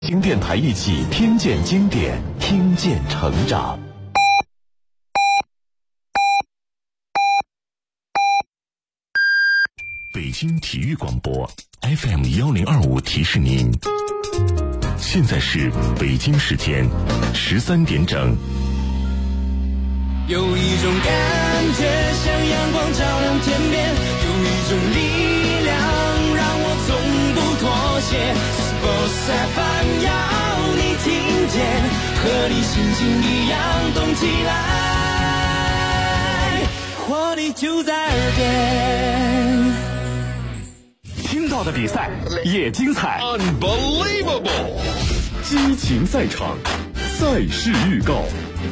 听电台一起听见经典，听见成长。北京体育广播 FM1025提示您，现在是北京时间13点整。 有一种感觉像阳光照亮天边，有一种力量让我从不妥协。Sports FM 要你听见，和你心情一样动起来，活力就在耳边。 听到的比赛也精彩 Unbelievable 激情赛场，赛事预告。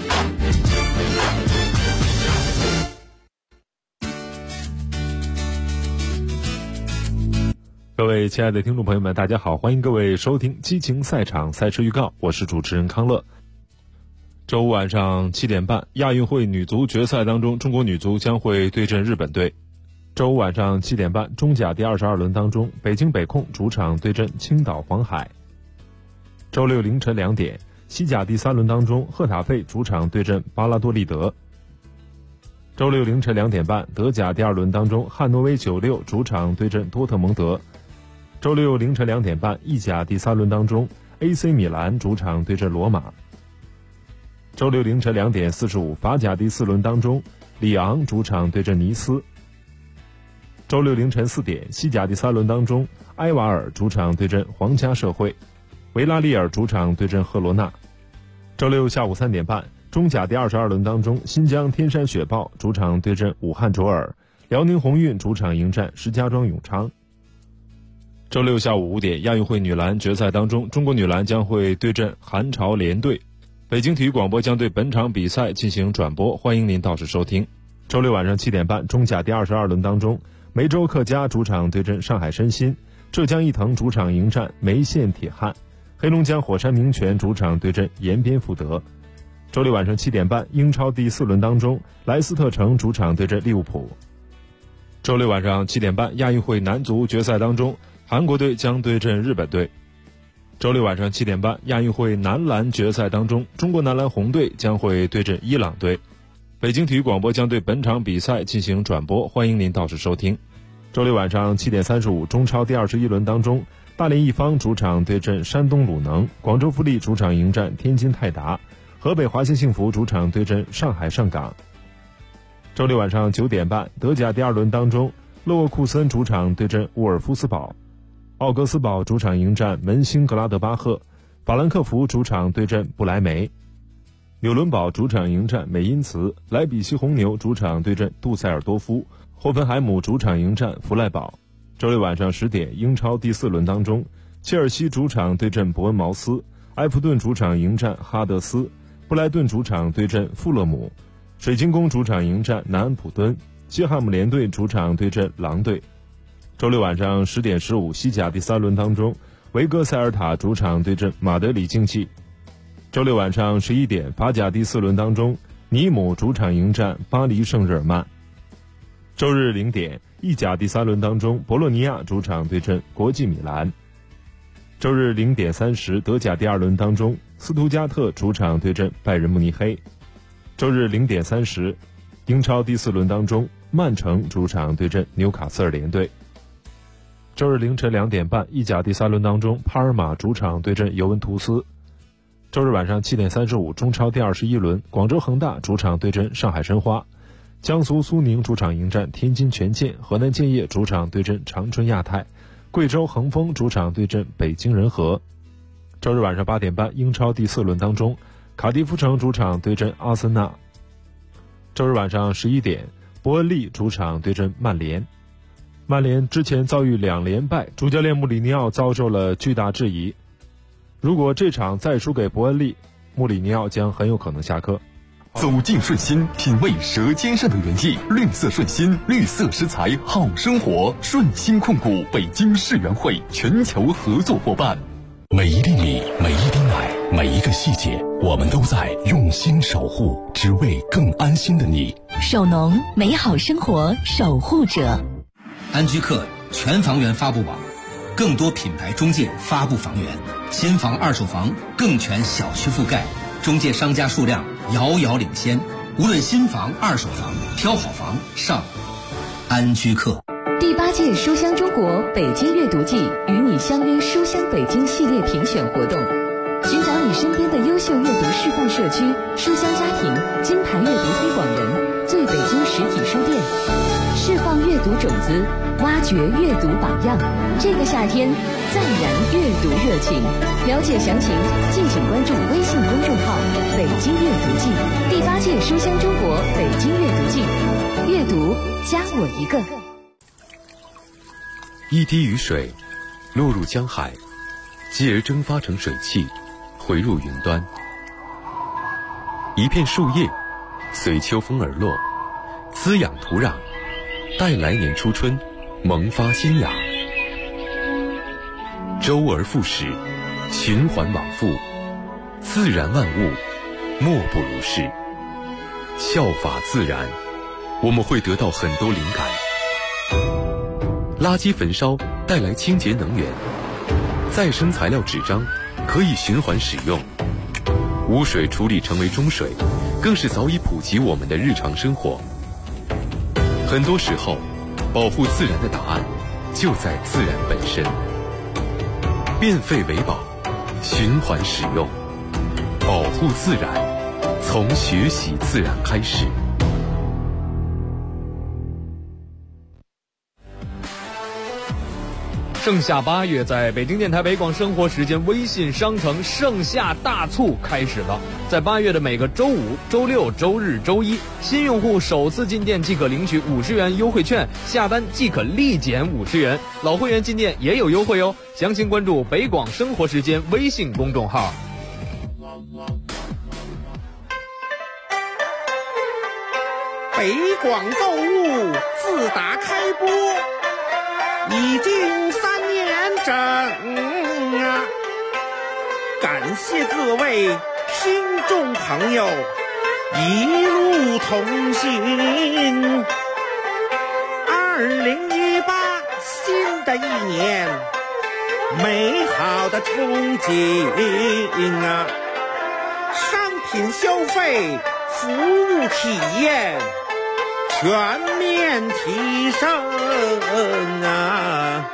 各位亲爱的听众朋友们，大家好，欢迎各位收听激情赛场赛事预告，我是主持人康乐。周五晚上7点半，亚运会女足决赛当中，中国女足将会对阵日本队。周五晚上7点半，中甲第22轮当中，北京北控主场对阵青岛黄海。周六凌晨2点，西甲第3轮当中，赫塔费主场对阵巴拉多利德。周六凌晨2点半，德甲第2轮当中，汉诺威96主场对阵多特蒙德。周六凌晨2点半，意甲第3轮当中 AC 米兰主场对阵罗马。周六凌晨2点45，法甲第4轮当中，里昂主场对阵尼斯。周六凌晨4点，西甲第3轮当中，埃瓦尔主场对阵皇家社会，维拉利尔主场对阵赫罗纳。周六下午3点半，中甲第22轮当中，新疆天山雪豹主场对阵武汉卓尔，辽宁宏运主场迎战石家庄永昌。周六下午5点，亚运会女篮决赛当中，中国女篮将会对阵韩朝联队。北京体育广播将对本场比赛进行转播，欢迎您到时收听。周六晚上7点半，中甲第22轮当中，梅州客家主场对阵上海申鑫，浙江毅腾主场迎战梅县铁汉，黑龙江火山名泉主场对阵延边富德。周六晚上7点半，英超第4轮当中，莱斯特城主场对阵利物浦。周六晚上7点半，亚运会男足决赛当中，韩国队将对阵日本队。周六晚上7点半，亚运会男篮决赛当中，中国男篮红队将会对阵伊朗队。北京体育广播将对本场比赛进行转播，欢迎您到时收听。周六晚上7点35，中超第21轮当中，大连一方主场对阵山东鲁能，广州富力主场迎战天津泰达，河北华夏幸福主场对阵上海上港。周六晚上9点半，德甲第2轮当中，勒沃库森主场对阵沃尔夫斯堡，奥格斯堡主场迎战门兴格拉德巴赫，法兰克福主场对阵不莱梅，纽伦堡主场迎战美因茨，莱比锡红牛主场对阵杜塞尔多夫，霍芬海姆主场迎战弗赖堡。周六晚上10点，英超第4轮当中，切尔西主场对阵伯恩茅斯，埃弗顿主场迎战哈德斯，布莱顿主场对阵富勒姆，水晶宫主场迎战南安普敦，西汉姆联队主场对阵狼队。周六晚上10点15，西甲第3轮当中，维戈塞尔塔主场对阵马德里竞技。周六晚上11点，法甲第4轮当中，尼姆主场迎战巴黎圣日耳曼。周日0点，意甲第3轮当中，博洛尼亚主场对阵国际米兰。周日0点30，德甲第2轮当中，斯图加特主场对阵拜仁慕尼黑。周日0点30，英超第4轮当中，曼城主场对阵纽卡斯尔联队。周日凌晨2点半，意甲第3轮当中，帕尔马主场对阵尤文图斯。周日晚上7点35，中超第21轮，广州恒大主场对阵上海申花，江苏苏宁主场迎战天津权健，河南建业主场对阵长春亚泰，贵州恒丰主场对阵北京人和。周日晚上8点半，英超第4轮当中，卡迪夫城主场对阵阿森纳。周日晚上11点，伯恩利主场对阵曼联。曼联之前遭遇2连败，主教练穆里尼奥遭受了巨大质疑。如果这场再输给伯恩利，穆里尼奥将很有可能下课。走进顺心，品味舌尖上的原意，绿色顺心，绿色食材好生活。顺心控股北京世园会全球合作伙伴。每一粒米，每一滴奶，每一个细节，我们都在用心守护，只为更安心的你。 守农，美好生活守护者。 安居客全房源发布网， 更多品牌中介发布房源，新房、二手房更全小区覆盖，中介商家数量遥遥领先。无论新房、二手房，挑好房上安居客。 第8届书香中国北京阅读季与你相约书香北京系列评选活动，寻找你身边的优秀阅读示范社区、书香家庭、金牌阅读推广人、最北京实体书店，释放阅读种子，挖掘阅读榜样。这个夏天再燃阅读热情。了解详情，敬请关注微信公众号“北京阅读季”。第8届书香中国北京阅读季，阅读加我一个。 一滴雨水落入江海，继而蒸发成水汽，回入云端。一片树叶随秋风而落，滋养土壤，待来年初春萌发新芽。周而复始，循环往复，自然万物莫不如是。效法自然，我们会得到很多灵感。垃圾焚烧带来清洁能源，再生材料纸张可以循环使用，污水处理成为中水，更是早已普及我们的日常生活。很多时候，保护自然的答案就在自然本身。变废为宝，循环使用，保护自然，从学习自然开始。 盛夏8月，在北京电台北广生活时间微信商城盛夏大促开始了。在8月的每个周五、周六、周日、周一，新用户首次进店即可领取50元优惠券，下单即可立减50元。老会员进店也有优惠哦。详情关注北广生活时间微信公众号。 北广购物自打开播已经3年整啊！感谢各位听众朋友一路同行。2018新的一年，美好的憧憬啊！商品消费、服务体验全面提升啊！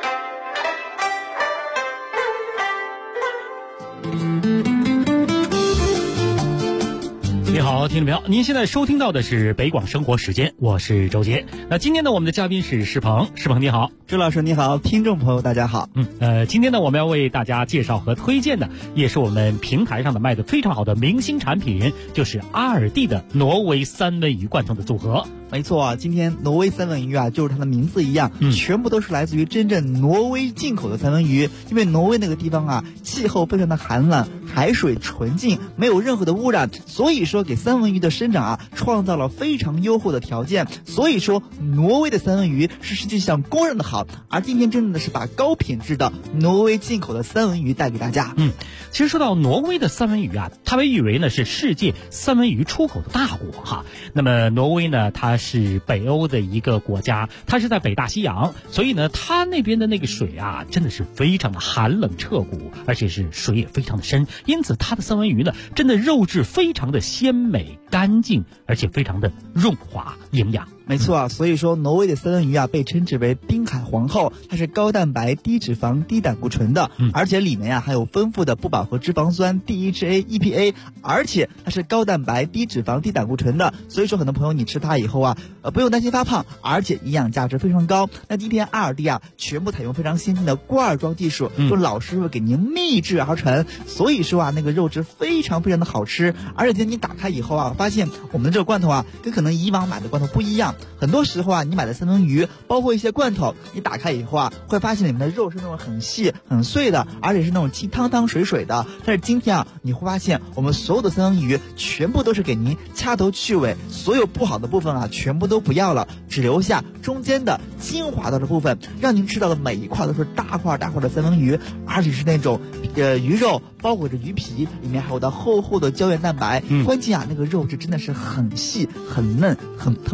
你好，听众朋友，您现在收听到的是北广生活时间，我是周杰。那今天呢，我们的嘉宾是施鹏，施鹏你好。 周老师你好，听众朋友大家好。 今天呢，我们要为大家介绍和推荐的，也是我们平台上的卖的非常好的明星产品，就是阿尔蒂的挪威三文鱼罐头的组合。 没错啊，今天挪威三文鱼啊，就是它的名字一样，全部都是来自于真正挪威进口的三文鱼。因为挪威那个地方啊，气候非常的寒冷，海水纯净，没有任何的污染，所以说给三文鱼的生长啊，创造了非常优厚的条件。所以说，挪威的三文鱼是世界上公认的好。而今天真正的是把高品质的挪威进口的三文鱼带给大家。 其实说到挪威的三文鱼啊，它被誉为呢是世界三文鱼出口的大国哈。那么挪威呢，它是北欧的一个国家，它是在北大西洋，所以呢，它那边的那个水啊，真的是非常的寒冷彻骨，而且是水也非常的深，因此它的三文鱼呢，真的肉质非常的鲜美干净，而且非常的润滑营养。 没错啊，所以说挪威的三文鱼啊被称之为滨海皇后，它是高蛋白、低脂肪、低胆固醇的，而且里面啊还有丰富的不饱和脂肪酸 DHA、EPA， 而且它是高蛋白、低脂肪、低胆固醇的，所以说很多朋友你吃它以后啊，不用担心发胖，而且营养价值非常高。那今天阿尔蒂啊全部采用非常先进的罐装技术，用老师傅给您秘制而成，所以说啊那个肉质非常非常的好吃，而且今天你打开以后啊，发现我们的这个罐头啊跟可能以往买的罐头不一样。很多时候啊，你买的三文鱼，包括一些罐头，你打开以后啊，会发现里面的肉是那种很细、很碎的，而且是那种汤汤水水的。但是今天啊，你会发现我们所有的三文鱼全部都是给您掐头去尾，所有不好的部分啊，全部都不要了，只留下中间的精华的部分，让您吃到的每一块都是大块大块的三文鱼，而且是那种鱼肉包裹着鱼皮，里面还有的厚厚的胶原蛋白。关键啊，那个肉质真的是很细、很嫩、特别的好吃。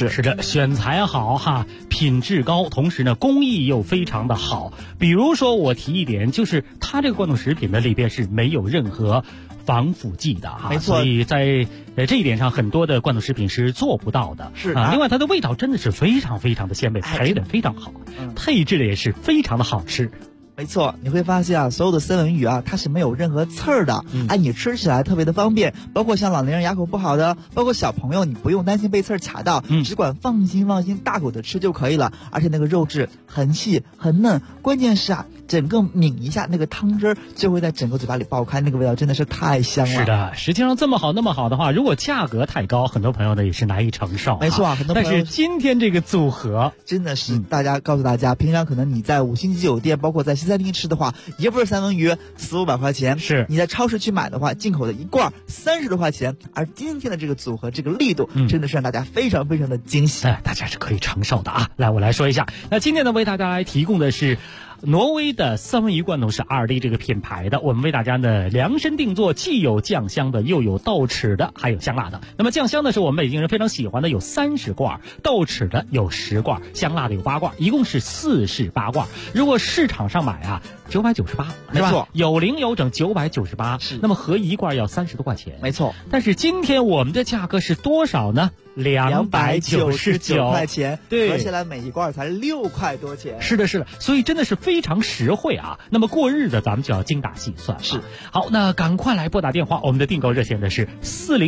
是的，选材好哈，品质高，同时呢工艺又非常的好。比如说我提一点，就是它这个罐头食品呢里边是没有任何防腐剂的哈， 没错。 所以在这一点上，很多的罐头食品是做不到的。 是另外它的味道真的是非常非常的鲜美，配的非常好，配置的也是非常的好吃。 没错，你会发现啊，所有的三文鱼啊，它是没有任何刺儿的，你吃起来特别的方便。包括像老年人牙口不好的，包括小朋友，你不用担心被刺儿卡到，只管放心大口的吃就可以了。而且那个肉质很细很嫩，关键是啊，整个抿一下那个汤汁就会在整个嘴巴里爆开，那个味道真的是太香了。 是的，实际上这么好那么好的话，如果价格太高，很多朋友呢也是难以承受。 没错，很多朋友。 但是今天这个组合真的是告诉大家，平常可能你在5星级酒店，包括在西餐厅吃的话，一份三文鱼400-500块钱， 是你在超市去买的话，进口的一罐30多块钱。而今天的这个组合，这个力度真的是让大家非常非常的惊喜， 大家是可以承受的啊。来，我来说一下，那今天呢为大家来提供的是挪威的三文鱼罐头，是ALDI这个品牌的，我们为大家呢量身定做，既有酱香的，又有豆豉的，还有香辣的。那么酱香的是我们北京人非常喜欢的，有30罐；豆豉的有10罐；香辣的有8罐，一共是48罐。如果市场上买啊，998， 没错， 有零有整998，是。那么合一罐要30多块钱， 没错。 但是今天我们的价格是多少呢？299 块钱， 对， 合起来每一罐才6块多钱。 是的，是的，所以真的是非常实惠啊。那么过日子咱们就要精打细算。 是， 好，那赶快来拨打电话，我们的订购热线呢是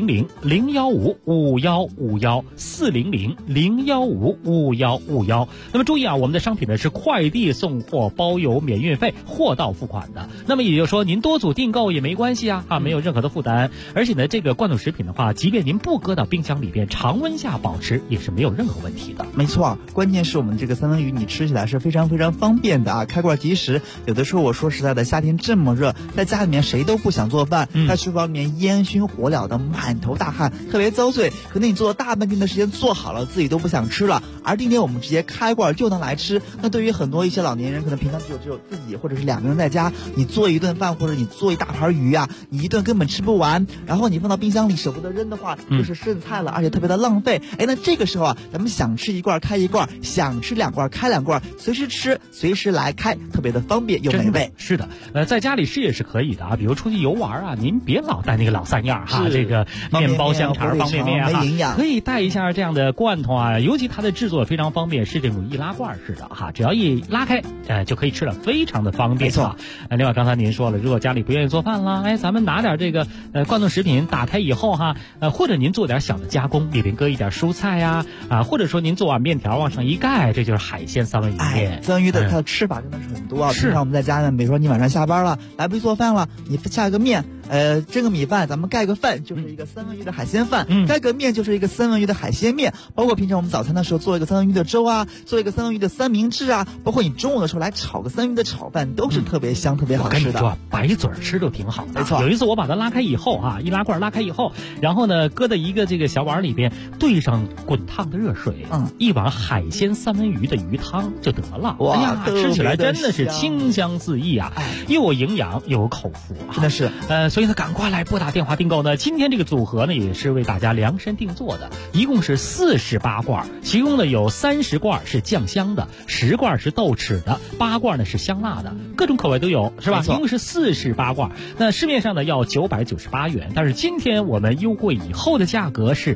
400-015-5151，400-015-5151。那么注意啊，我们的商品呢是快递送货，包邮免运费，货到付款的。那么也就是说，您多组订购也没关系啊，没有任何的负担。而且呢，这个罐头食品的话，即便您不搁到冰箱里边，常温下保持也是没有任何问题的。 没错，关键是我们这个三文鱼你吃起来是非常非常方便的啊，开罐即食。有的时候我说实在的，夏天这么热，在家里面谁都不想做饭，在厨房里面烟熏火燎的，满头大汗，特别遭罪。可能你做了大半天的时间做好了，自己都不想吃了。而今天我们直接开罐就能来吃。那对于很多一些老年人，可能平常只有自己或者是2个人在家，你做一顿饭或者你做一大盘鱼啊，你一顿根本吃不完，然后你放到冰箱里舍不得扔的话，就是剩菜了，而且特别的浪费。那这个时候啊，咱们想吃一罐开一罐，想吃2罐开2罐，随时吃随时来开，特别的方便又美味。 是的，在家里吃也是可以的啊，比如出去游玩啊，您别老带那个老3样哈，这个面包、香肠、方便面没营养， 可以带一下这样的罐头啊，尤其它的制作非常方便，是这种易拉罐式的哈，只要一拉开，就可以吃了，非常的方便。 没错。 另外刚才您说了，如果家里不愿意做饭了，咱们拿点这个罐头食品打开以后哈，或者您做点小的加工，里边搁一点蔬菜呀，或者说您做碗面条往上一盖，这就是海鲜三文鱼面。 三文鱼的它的吃法真的是很多啊。 是。 平常我们在家呢，比如说你晚上下班了，来不及做饭了，你下个面，蒸个米饭，咱们盖个饭就是一个三文鱼的海鲜饭，盖个面就是一个三文鱼的海鲜面。包括平常我们早餐的时候做一个三文鱼的粥啊，做一个三文鱼的三明治啊，包括你中午的时候来炒个三文鱼的炒饭，都是特别香、特别好吃的。 我跟你说，白嘴吃就挺好的。 没错。 有一次我把它拉开以后啊，易拉罐拉开以后，然后呢搁在一个这个小碗里边，兑上滚烫的热水，一碗海鲜三文鱼的鱼汤就得了。 哇， 哎呀，吃起来真的是清香四溢啊，又有营养又有口福， 真的是。 所以呢，赶快来拨打电话订购呢。今天这个组合呢，也是为大家量身定做的，一共是48罐，其中呢有30罐是酱香的，10罐是豆豉的，8罐呢是香辣的，各种口味都有，是吧？一共是48罐。那市面上呢要998元，但是今天我们优惠以后的价格是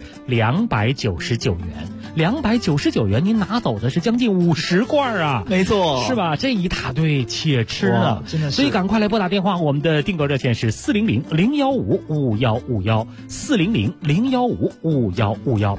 299元。299元，您拿走的是将近50罐啊！ 没错， 是吧？这一大堆且吃了， 真的是。 所以赶快来拨打电话，我们的订购热线是400-015-5151，400-015-5151。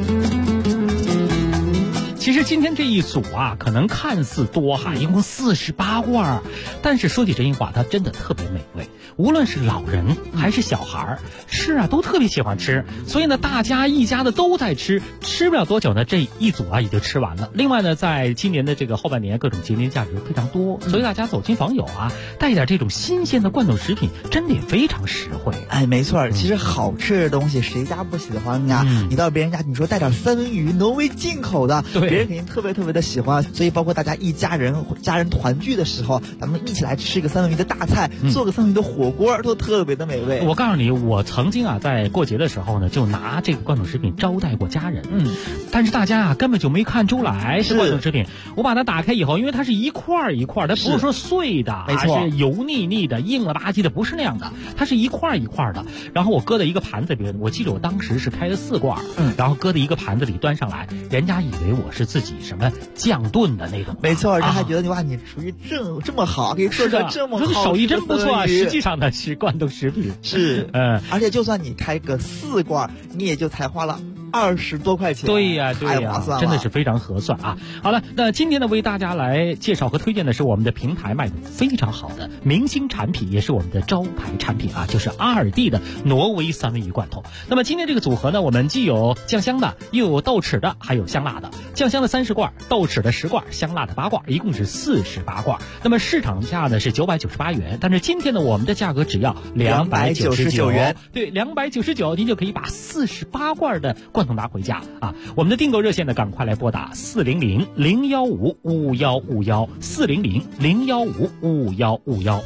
其实今天这一组啊，可能看似多哈，一共48罐，但是说起真心话，它真的特别美味。无论是老人还是小孩吃啊，都特别喜欢吃。所以呢，大家一家的都在吃，吃不了多久呢，这一组啊也就吃完了。另外呢，在今年的这个后半年，各种节年价值非常多，所以大家走亲访友啊，带一点这种新鲜的罐头食品，真的也非常实惠。 没错，其实好吃的东西谁家不喜欢呀？你到别人家，你说带点三文鱼，挪威进口的，别别人肯定特别特别的喜欢。所以包括大家一家人团聚的时候，咱们一起来吃一个三文鱼的大菜，做个三文鱼的火锅，都特别的美味。 我告诉你，我曾经在过节的时候呢，就拿这个罐头食品招待过家人。但是大家根本就没看出来是罐头食品。我把它打开以后，因为它是一块一块，它不是说碎的， 没错， 是油腻腻的、硬了吧唧的，不是那样的，它是一块一块的。然后我搁在一个盘子里，我记得我当时是开了4罐，然后搁在一个盘子里端上来，人家以为我是自己什么酱炖的那种。 没错，人家还觉得哇，你厨艺这么好，可以做出这么好， 手艺真不错。实际上呢是罐头食品， 是而且就算你开个4罐，你也就才花了20多块钱。 对呀， 太划算了， 真的是非常合算啊！好了，那今天呢，为大家来介绍和推荐的是我们的平台卖的非常好的明星产品，也是我们的招牌产品啊，就是阿尔蒂的挪威三文鱼罐头。那么今天这个组合呢，我们既有酱香的，又有豆豉的，还有香辣的。酱香的30罐，豆豉的10罐，香辣的8罐，一共是48罐。那么市场价呢是998元，但是今天呢，我们的价格只要299元。对，299，您就可以把48罐的罐头拿回家啊！我们的订购热线呢，赶快来拨打400-015-5151，400-015-5151。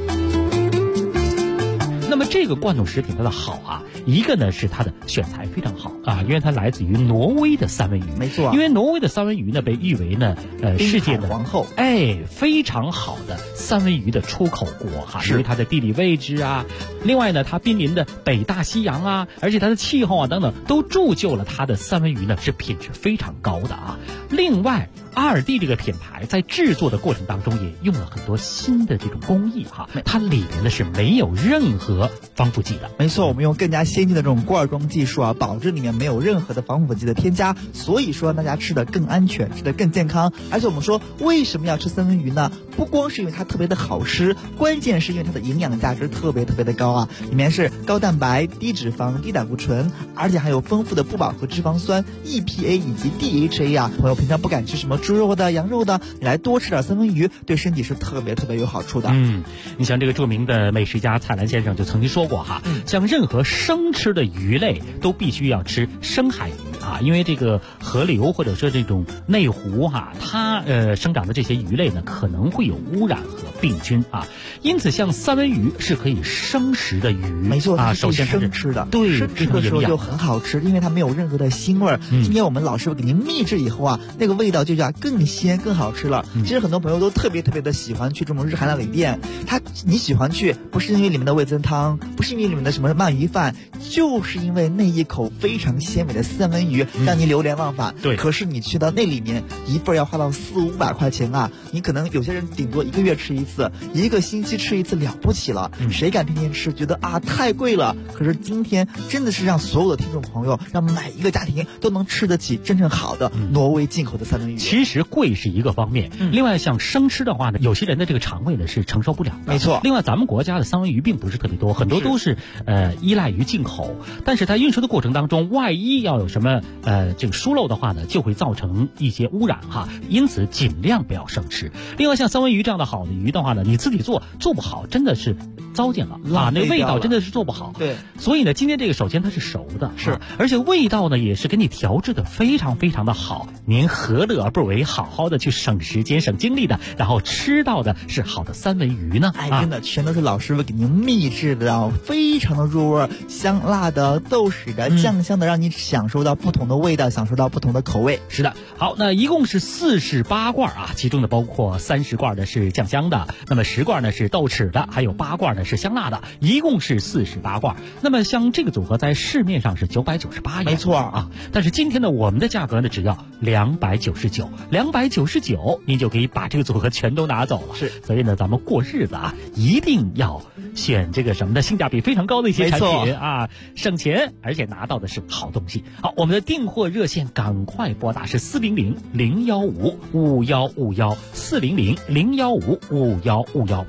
那么这个罐头食品它的好啊，一个呢是它的选材非常好啊，因为它来自于挪威的三文鱼， 没错。 因为挪威的三文鱼呢被誉为呢世界的皇后， 非常好的三文鱼的出口国哈，因为它的地理位置啊，另外呢它濒临的北大西洋啊，而且它的气候啊等等都铸就了它的三文鱼呢是品质非常高的啊。另外阿尔蒂这个品牌在制作的过程当中也用了很多新的这种工艺哈，它里面呢是没有任何防腐剂的。 没错，我们用更加先进的这种罐装技术啊，保证里面没有任何的防腐剂的添加，所以说大家吃的更安全，吃的更健康。而且我们说为什么要吃三文鱼呢？不光是因为它特别的好吃，关键是因为它的营养价值特别特别的高啊，里面是高蛋白、低脂肪、低胆固醇，而且还有丰富的不饱和脂肪酸 EPA 以及 DHA 啊。朋友平常不敢吃什么猪肉的、羊肉的，你来多吃点三文鱼，对身体是特别特别有好处的。 你像这个著名的美食家蔡澜先生就曾经说过哈，像任何生吃的鱼类都必须要吃深海鱼啊，因为这个河流或者说这种内湖哈，它生长的这些鱼类呢可能会有污染和病菌啊，因此像三文鱼是可以生食的鱼。 没错啊，首先是生吃的， 对， 生吃的时候就很好吃，因为它没有任何的腥味。今天我们老师傅给您秘制以后啊，那个味道就叫更鲜更好吃了。其实很多朋友都特别特别的喜欢去这种日韩料理店，你喜欢去不是因为里面的味增汤，不是因为里面的什么鳗鱼饭，就是因为那一口非常鲜美的三文鱼让你流连忘返。 对， 可是你去到那里面一份要花到400-500块钱啊，你可能有些人顶多1个月吃一次，1个星期吃一次了不起了，谁敢天天吃？觉得啊太贵了。可是今天真的是让所有的听众朋友，让每一个家庭都能吃得起真正好的挪威进口的三文鱼。 其实贵是一个方面，另外像生吃的话呢，有些人的这个肠胃呢是承受不了的。 没错。 另外咱们国家的三文鱼并不是特别多，很多都是依赖于进口，但是在运输的过程当中，万一要有什么这个疏漏的话呢，就会造成一些污染哈，因此尽量不要生吃。另外像三文鱼这样的好的鱼的话呢，你自己做不好，真的是糟践了啊，那个味道真的是做不好。 对， 所以呢，今天这个首先它是熟的， 是， 而且味道呢也是给你调制的非常非常的好，您何乐不为好好的去省时间省精力的，然后吃到的是好的三文鱼呢？ 真的全都是老师傅给您秘制的，非常的入味，香辣的、豆豉的、酱香的，让你享受到不同的味道，享受到不同的口味。 是的，好，那一共是48罐啊，其中呢包括30罐的是酱香的，那么10罐呢是豆豉的，还有8罐呢是香辣的，一共是48罐。那么像这个组合在市面上是998元， 没错啊，但是今天呢我们的价格呢只要299，您就可以把这个组合全都拿走了。 是， 所以呢咱们过日子啊一定要选这个什么的性价比非常高的一些产品啊，省钱而且拿到的是好东西。好，我们的订货热线赶快拨打是400-015-5151，400-015-5151。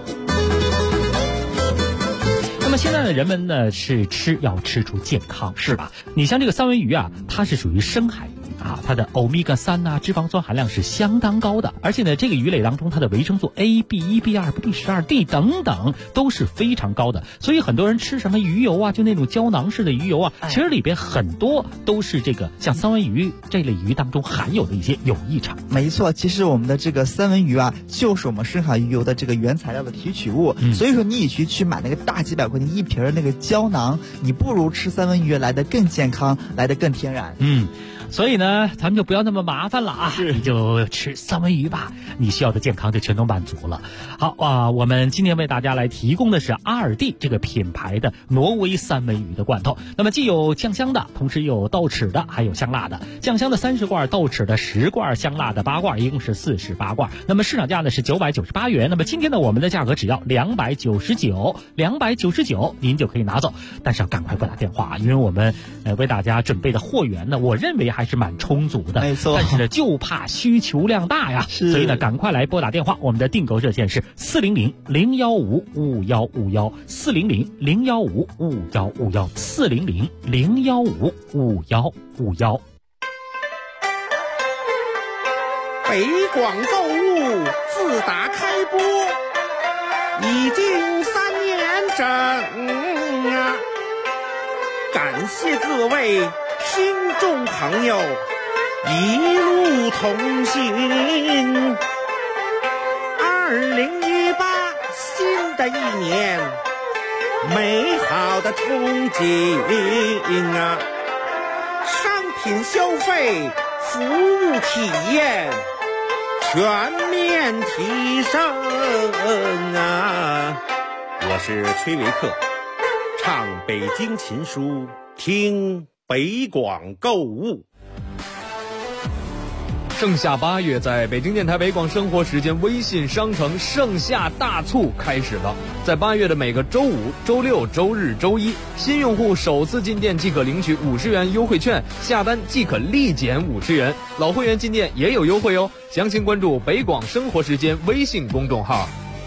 那么现在的人们呢是要吃出健康，是吧？你像这个三文鱼啊，它是属于深海鱼啊，它的欧米伽3啊脂肪酸含量是相当高的，而且呢这个鱼类当中它的维生素 A、B1、B2、B12、D 等等都是非常高的，所以很多人吃什么鱼油啊，就那种胶囊式的鱼油啊，其实里边很多都是这个像三文鱼这类鱼当中含有的一些有益成分。 没错，其实我们的这个三文鱼啊，就是我们深海鱼油的这个原材料的提取物。所以说你与其去买那个大几百块钱一瓶的那个胶囊，你不如吃三文鱼来得更健康，来得更天然。 所以呢，咱们就不要那么麻烦了啊，你就吃三文鱼吧，你需要的健康就全都满足了。好啊，我们今天为大家来提供的是阿尔蒂这个品牌的挪威三文鱼的罐头。那么既有酱香的，同时有豆豉的，还有香辣的。酱香的30罐，豆豉的10罐，香辣的8罐，一共是48罐。那么市场价呢是998元。那么今天呢，我们的价格只要299，您就可以拿走。但是要赶快拨打电话，因为我们为大家准备的货源呢，我认为还是蛮充足的， 没错。 但是呢，就怕需求量大呀，所以呢，赶快来拨打电话。我们的订购热线是400-015-5151，400-015-5151，400-015-5151。 北广购物自打开播已经3年整啊，感谢各位听众朋友一路同行。2018新的一年，美好的憧憬啊，商品消费、服务体验全面提升啊！我是崔维克，唱北京琴书，听北广购物。 盛夏8月，在北京电台北广生活时间微信商城盛夏大促开始了。在8月的每个周五、周六、周日、周一，新用户首次进店即可领取50元优惠券，下单即可立减50元。老会员进店也有优惠哦。详情关注北广生活时间微信公众号。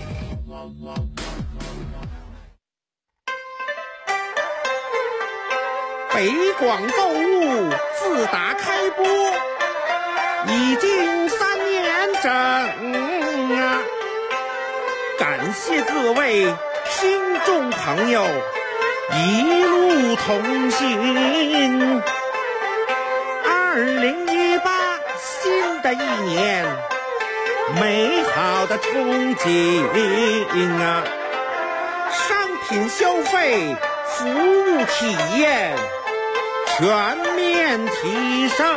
北广购物自打开播已经3年整啊，感谢各位听众朋友一路同行。2018新的一年，美好的憧憬啊，商品消费、服务体验全面提升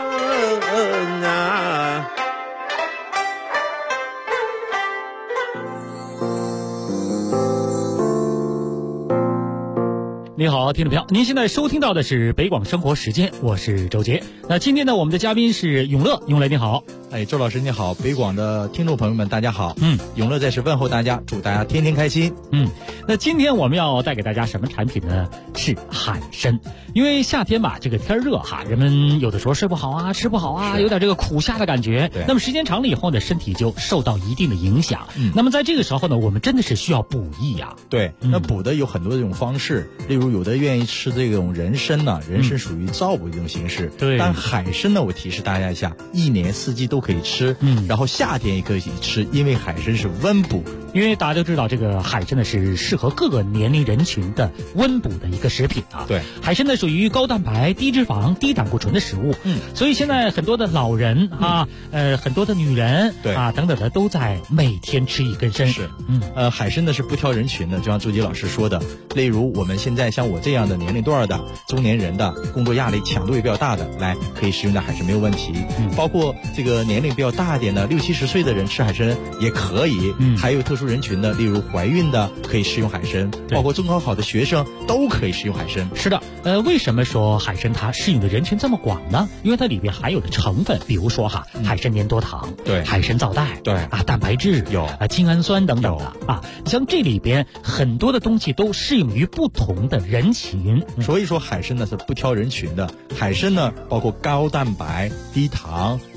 啊！ 你好，听众朋友，您现在收听到的是北广生活时间，我是周杰。那今天呢，我们的嘉宾是永乐，永乐你好。 周老师你好，北广的听众朋友们大家好。永乐在此问候大家，祝大家天天开心。 那今天我们要带给大家什么产品呢？是海参。因为夏天吧，这个天热哈，人们有的时候睡不好啊，吃不好啊，有点这个苦夏的感觉。那么时间长了以后呢，身体就受到一定的影响。那么在这个时候呢，我们真的是需要补益呀。 对，那补的有很多这种方式，例如有的愿意吃这种人参呢，人参属于燥补一种形式。 对， 但海参呢，我提示大家一下，一年四季都可以吃。然后夏天也可以吃，因为海参是温补。 因为大家都知道，这个海参呢是适合各个年龄人群的温补的一个食品啊。 对， 海参呢属于高蛋白、低脂肪、低胆固醇的食物。所以现在很多的老人啊，很多的女人啊等等的都在每天吃一根参。 是，海参呢是不挑人群的，就像周杰老师说的，例如我们现在像我这样的年龄段的中年人的，工作压力强度也比较大的，来可以食用的海参没有问题。包括这个年龄比较大一点的60、70岁的人吃海参也可以。还有特殊人群的，例如怀孕的可以食用海参，包括中考好的学生都可以食用海参。 是的，为什么说海参它适应的人群这么广呢？因为它里边含有的成分，比如说海参粘多糖， 对， 海参皂苷， 对啊，蛋白质有啊，精氨酸等等的啊，像这里边很多的东西都适应于不同的人群。 所以说海参呢是不挑人群的。海参呢包括高蛋白、低糖、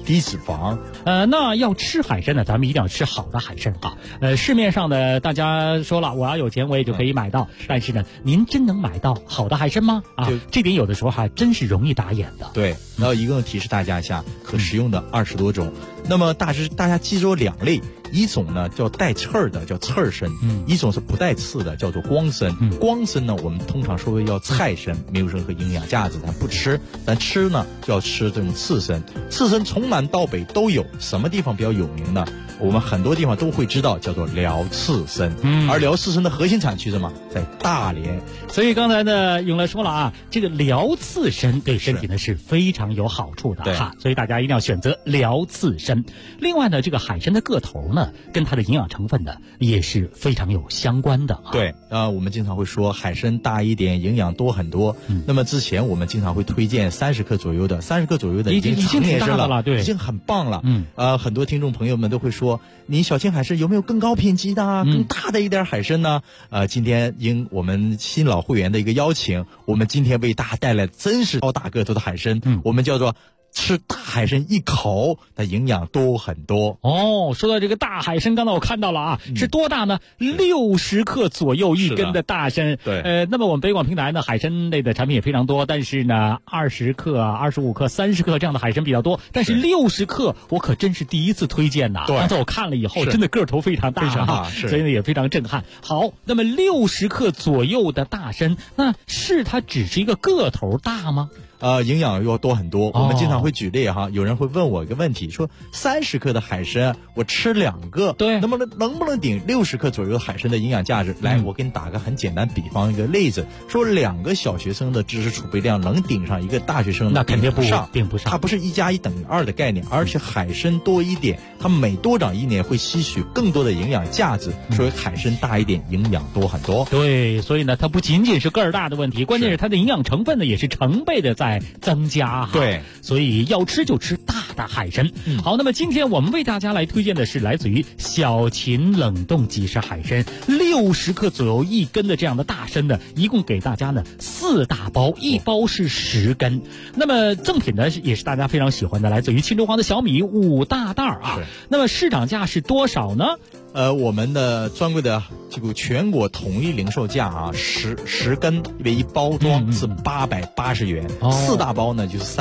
低脂肪。 那要吃海参呢，咱们一定要吃好的海参啊。市面上的大家说了，我要有钱我也就可以买到，但是呢，您真能买到好的海参吗？啊，这点有的时候还真是容易打眼的。 对，然后一共提示大家一下可食用的20多种。那么大家记住2类，一种呢叫带刺儿的，叫刺儿参；一种是不带刺的，叫做光参。光参呢，我们通常说叫菜参，没有任何营养价值，咱不吃。咱吃呢就要吃这种刺参。刺参从南到北都有，什么地方比较有名呢？我们很多地方都会知道，叫做辽刺参。而辽刺参的核心产区是什么？在大连。 所以刚才呢，永乐说了啊，这个辽刺参对身体呢是非常有好处的哈，所以大家一定要选择辽刺参。另外呢，这个海参的个头呢，跟它的营养成分呢也是非常有相关的。 对，我们经常会说海参大一点，营养多很多。那么之前我们经常会推荐30克左右的，30克左右的已经成年参了， 对， 已经很棒了。很多听众朋友们都会说，你小青海参有没有更高品级的更大的一点海参呢？今天应我们新老会员的一个邀请，我们今天为大家带来真是超大个头的海参，我们叫做吃大海参一口，它营养多很多。 说到这个大海参，刚才我看到了啊，是多大呢？60克左右一根的大参。 对， 那么我们北广平台呢，海参类的产品也非常多，但是呢，20克、25克、30克这样的海参比较多，但是60克我可真是第一次推荐呐。刚才我看了以后，真的个头非常大， 非常大， 所以呢也非常震撼。好，那么60克左右的大参，那是它只是一个个头大吗？ 营养要多很多。我们经常会举例哈，有人会问我一个问题，说30克的海参我吃2个， 对， 能不能顶60克左右的海参的营养价值？来，我给你打个很简单比方一个例子，说2个小学生的知识储备量能顶上一个大学生， 那肯定顶不上。 它不是1加1等于2的概念，而且海参多一点，它每多长1年会吸取更多的营养价值，所以海参大一点，营养多很多。 对，所以呢，它不仅仅是个儿大的问题，关键是它的营养成分呢也是成倍的在增加。 对， 所以要吃就吃大的海参。好，那么今天我们为大家来推荐的是来自于小秦冷冻即食海参，60克左右一根的这样的大参呢，一共给大家呢4大包，一包是10根。那么赠品呢也是大家非常喜欢的，来自于秦州黄的小米5大袋啊。那么市场价是多少呢？ 我们的专柜的这个全国统一零售价啊，10根为一包装是880元，4大包呢就是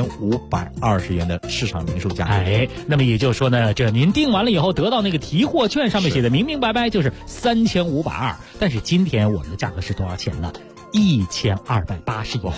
3520元的市场零售价。 那么也就是说呢，这您订完了以后得到那个提货券上面写的明明白白就是3520，但是今天我们的价格是多少钱呢？1280元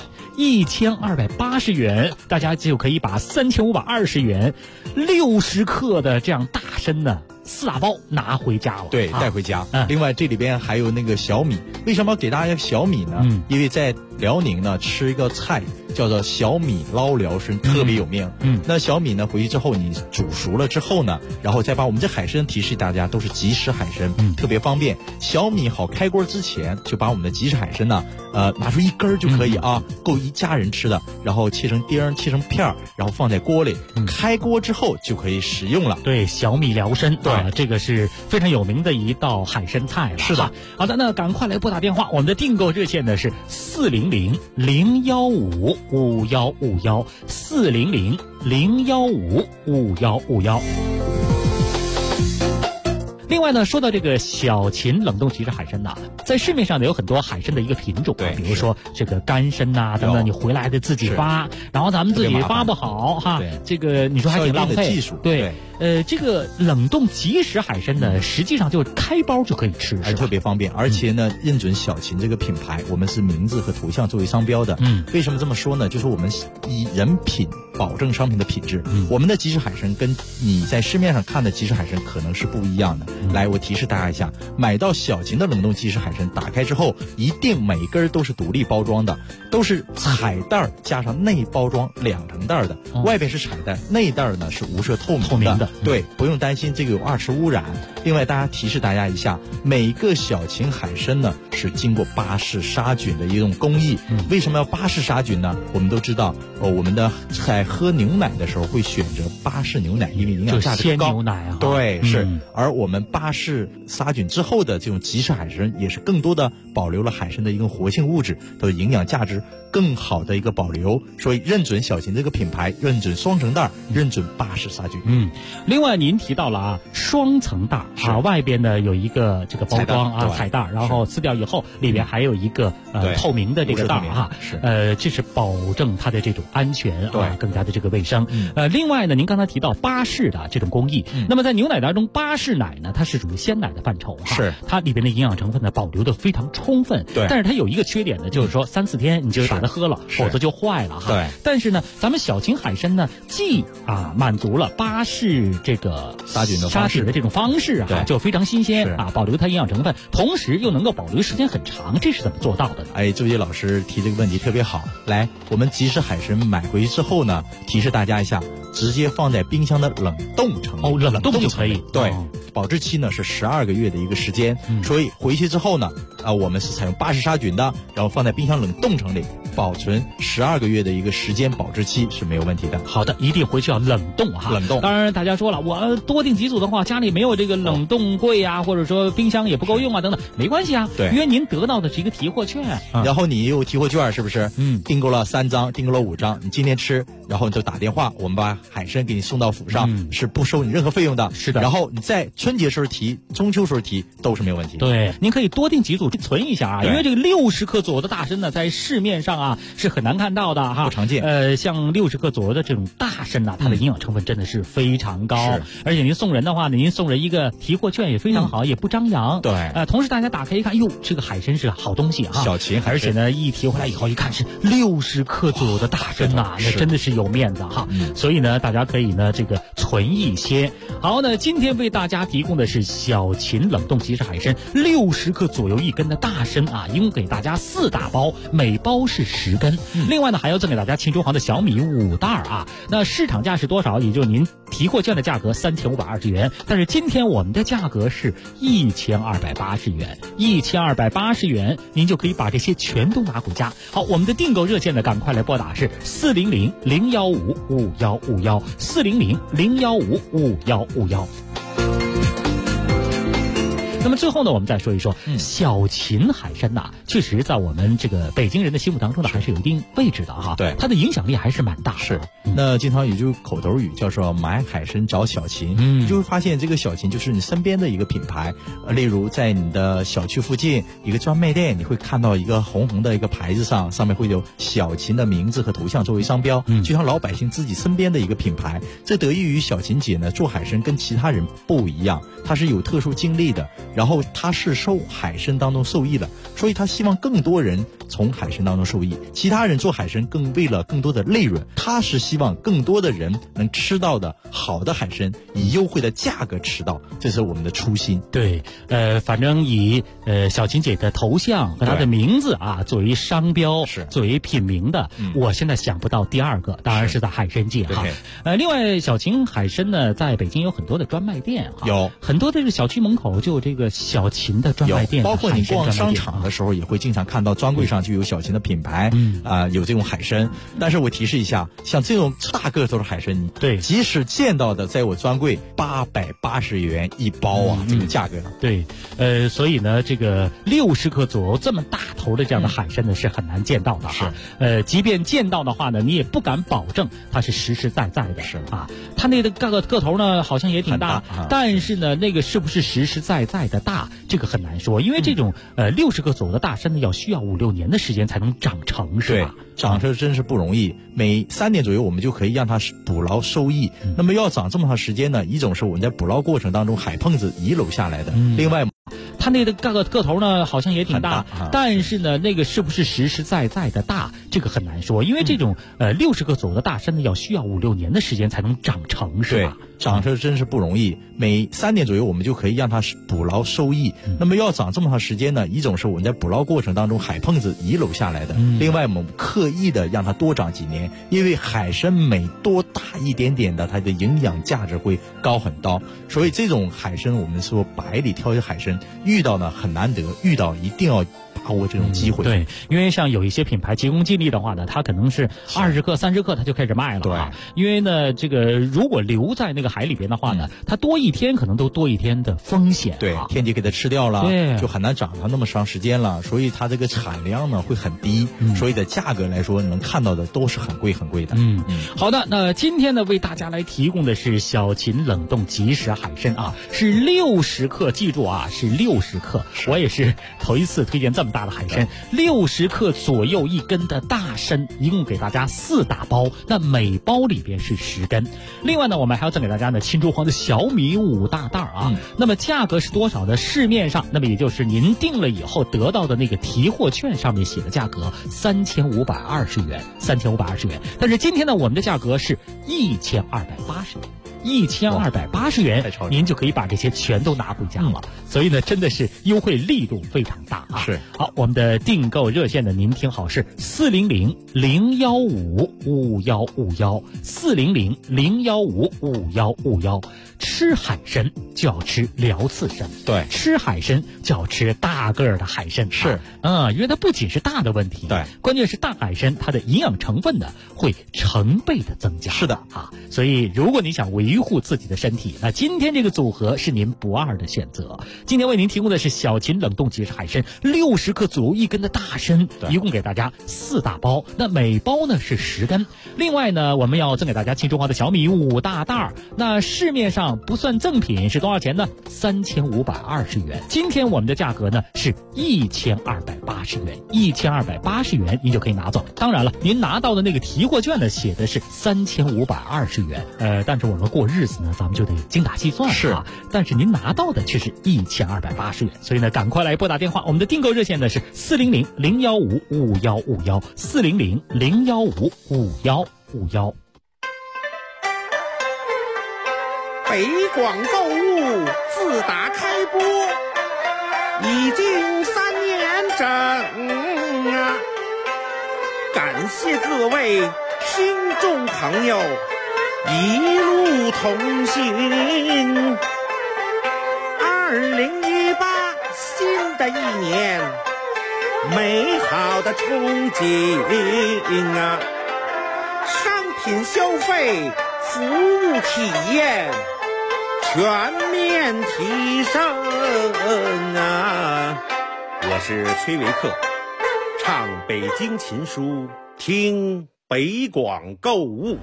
，1280元，大家就可以把3520元60克的这样大参呢4大包拿回家了。 对，带回家。另外这里边还有那个小米，为什么要给大家小米呢？因为在辽宁呢吃一个菜叫做小米捞辽参，特别有名。那小米呢回去之后你煮熟了之后呢，然后再把我们这海参提示大家都是即食海参，特别方便。小米好开锅之前就把我们的即食海参呢拿出1根就可以啊，够一家人吃的，然后切成丁切成片，然后放在锅里，开锅之后就可以食用了。 对，小米辽参， 对， 这个是非常有名的一道海参菜了。 是的。 好的，那赶快来拨打电话，我们的订购热线呢是400-015-5151，400-015-5151。另外呢，说到这个小秦冷冻即食海参呐，在市面上呢有很多海参的一个品种， 对， 比如说这个干参呐等等，你回来的自己发，然后咱们自己发不好哈，这个你说还挺浪费。 技术， 对。这个冷冻即食海参呢，实际上就开包就可以吃， 特别方便。而且呢，认准小秦这个品牌，我们是名字和图像作为商标的。为什么这么说呢？就是我们以人品保证商品的品质。我们的即食海参跟你在市面上看的即食海参可能是不一样的。来，我提示大家一下，买到小秦的冷冻即食海参，打开之后一定每根都是独立包装的，都是彩袋加上内包装2层袋的，外边是彩袋，内袋呢是无色透明的。 的。 对，不用担心这个有二次污染。另外，提示大家一下，每个小秦海参呢是经过巴氏杀菌的一种工艺。为什么要巴氏杀菌呢？我们都知道，我们在喝牛奶的时候会选择巴氏牛奶，因为营养价值高。 鲜牛奶啊， 对，是。而我们巴氏杀菌之后的这种即食海参，也是更多的保留了海参的一个活性物质的营养价值更好的一个保留。所以认准小秦这个品牌，认准双层袋，认准巴氏杀菌。 另外您提到了双层袋外边呢有一个这个包装彩袋，然后撕掉以后里边还有一个透明的这个袋这是保证它的这种安全更加的这个卫生。另外呢，您刚才提到巴氏的这种工艺，那么在牛奶当中，巴氏奶呢它是属于鲜奶的范畴是它里边的营养成分呢保留的非常充分。 对， 但是它有一个缺点呢，就是说3-4天你就把它喝了，否则就坏了哈。 对， 但是呢，咱们小秦海参呢，既满足了巴氏这个杀菌的这种方式就非常新鲜保留它营养成分，同时又能够保留时间很长，这是怎么做到的呢？ 周杰老师提这个问题特别好。来，我们即食海参买回去之后呢，提示大家一下，直接放在冰箱的冷冻层冷冻就可以。 对，保质期呢是12个月的一个时间。所以回去之后呢，我们是采用巴氏杀菌的，然后放在冰箱冷冻层里保存12个月的一个时间，保质期是没有问题的。 好的，一定回去要冷冻冷冻。 当然大家说了，我多订几组的话，家里没有这个冷冻柜或者说冰箱也不够用等等，没关系对， 因为您得到的是一个提货券然后你有提货券是不是？订购了3张，订购了5张，你今天吃，然后你就打电话，我们把海参给你送到府上，是不收你任何费用的。 是的。 然后你在春节时候提，中秋时候提都是没有问题。 对，您可以多订几组存一下因为这个60克左右的大参呢，在市面上是很难看到的不常见。 像60克左右的这种大参它的营养成分真的是非常高。而且您送人的话呢，您送人一个提货券也非常好，也不张扬。 对。 同时大家打开一看，哟，这个海参是好东西小秦海参。 而且呢，一提回来以后一看是60克左右的大参那真的是有面子所以呢，大家可以呢这个存一些。好，那今天为大家提供的是小秦冷冻即食海参60克左右1根的大参一共给大家4大包，每包是10根。另外呢，还要赠给大家秦中皇的小米5袋那市场价是多少？也就是您提货券的价格3520元，但是今天我们的价格是1280元，1280元您就可以把这些全都拿回家。好，我们的订购热线呢，赶快来拨打是400-015-5151 400-015-5151。那么最后呢，我们再说一说小秦海参确实在我们这个北京人的心目当中呢，还是有一定位置的对， 它的影响力还是蛮大的。 是。那经常也就口头语叫做买海参找小秦，你就会发现这个小秦就是你身边的一个品牌。例如在你的小区附近一个专卖店，你会看到一个红红的一个牌子上面会有小秦的名字和头像作为商标，就像老百姓自己身边的一个品牌。这得益于小秦姐呢做海参跟其他人不一样，她是有特殊经历的，然后她是受海参当中受益的，所以她希望更多人从海参当中受益。其他人做海参为了更多的利润，她是希望更多的人能吃到的好的海参，以优惠的价格吃到，这是我们的初心。 对，反正以小秦姐的头像和她的名字作为商标，作为品名的，我现在想不到第二个，当然是在海参界另外小秦海参呢，在北京有很多的专卖店有很多的这个小区门口就有这个小秦的专卖店， 包括你逛商场的时候也会经常看到专柜上就有小秦的品牌，有这种海参。但是我提示一下，像这种大个头的海参， 对， 即使见到的在我专柜880元一包这个价格。 对，所以呢，这个60克左右这么大头的这样的海参呢，是很难见到的即便见到的话呢，你也不敢保证它是实实在在的。它那个个头呢，好像也挺大，但是呢，那个是不是实实在在的大，这个很难说，因为这种60克左右的大参呢，需要5-6年的时间才能长成，是吧？ 长成真是不容易，每3年左右我们就可以让它捕捞收益。那么要长这么长时间呢，一种是我们在捕捞过程当中海碰子遗留下来的，另外它那个个头呢好像也挺大， 啊、 但是呢那个是不是实实在在的大，这个很难说，因为这种60克左右的大参呢，需要5-6年的时间才能长成，是吧？ 长成真是不容易，每3年左右我们就可以让它捕捞收益。那么要长这么长时间呢，一种是我们在捕捞过程当中海碰子遗留下来的，另外我们刻意的让它多长几年，因为海参每多大一点点的，它的营养价值会高很高，所以这种海参我们说百里挑一海参，遇到呢很难得，遇到一定要把握这种机会。 对，因为像有一些品牌急功近利的话呢，它可能是20克、30克它就开始卖了。 对， 因为呢，这个如果留在那个海里边的话呢，它多一天可能都多一天的风险。 对，天敌给它吃掉了， 对， 就很难长它那么长时间了，所以它这个产量呢会很低，所以的价格来说能看到的都是很贵的。 好的，那今天呢为大家来提供的是小秦冷冻即食海参啊，是60克，记住啊，是60克。我也是头一次推荐这么大的海参，60克左右一根的大参，一共给大家4大包，那每包里边是10根。另外呢，我们还要赠给大家呢青珠黄的小米5大袋啊。那么价格是多少呢？市面上，那么也就是您订了以后得到的那个提货券上面写的价格3520元，3520元。但是今天呢，我们的价格是1280元。1280元，您就可以把这些全都拿回家了。所以呢，真的是优惠力度非常大啊！ 是。 好，我们的订购热线呢，您听好，是400-015-5151，400-015-5151。吃海参就要吃辽刺参， 对， 吃海参就要吃大个儿的海参， 是， 因为它不仅是大的问题， 对， 关键是大海参它的营养成分呢会成倍的增加， 是的啊，所以如果你想维护自己的身体，那今天这个组合是您不二的选择。今天为您提供的是小秦冷冻即食海参，60克左右一根的大参，一共给大家4大包，那每包呢是10根。另外呢，我们要赠给大家青珠黄的小米5大袋，那市面上不算赠品是多少钱呢？3520元。今天我们的价格呢是1280元，1280元您就可以拿走。当然了，您拿到的那个提货券呢写的是3520元，但是我们过日子呢，咱们就得精打细算啊。但是您拿到的却是1280元，所以呢，赶快来拨打电话。我们的订购热线呢是400-015-5151，400-015-5151。 北广购物自打开播已经3年整啊，感谢各位听众朋友一路同行。2018新的一年，美好的憧憬啊，商品消费、服务体验全面提升啊！我是崔维克，唱北京琴书，听北广购物。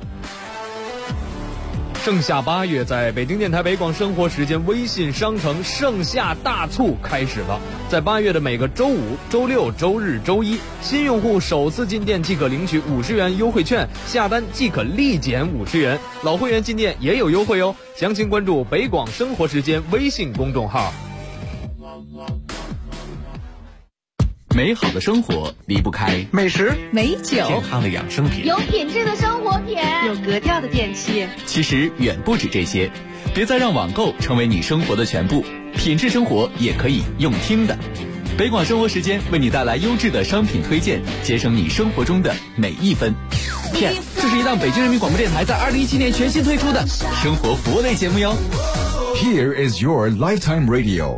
盛夏8月，在北京电台北广生活时间微信商城盛夏大促开始了。在8月的每个周5、周6、周日、周一，新用户首次进店即可领取50元优惠券，下单即可立减50元。老会员进店也有优惠哦，详情关注北广生活时间微信公众号。 美好的生活离不开美食、 美酒、 健康的养生品， 有品质的生活品， 有格调的电器。 其实远不止这些，别再让网购成为你生活的全部，品质生活也可以用听的。北广生活时间为你带来优质的商品推荐，节省你生活中的每一分。P.S. 这是一档北京人民广播电台在2017年全新推出的生活服务类节目哟。 Here is your Lifetime Radio。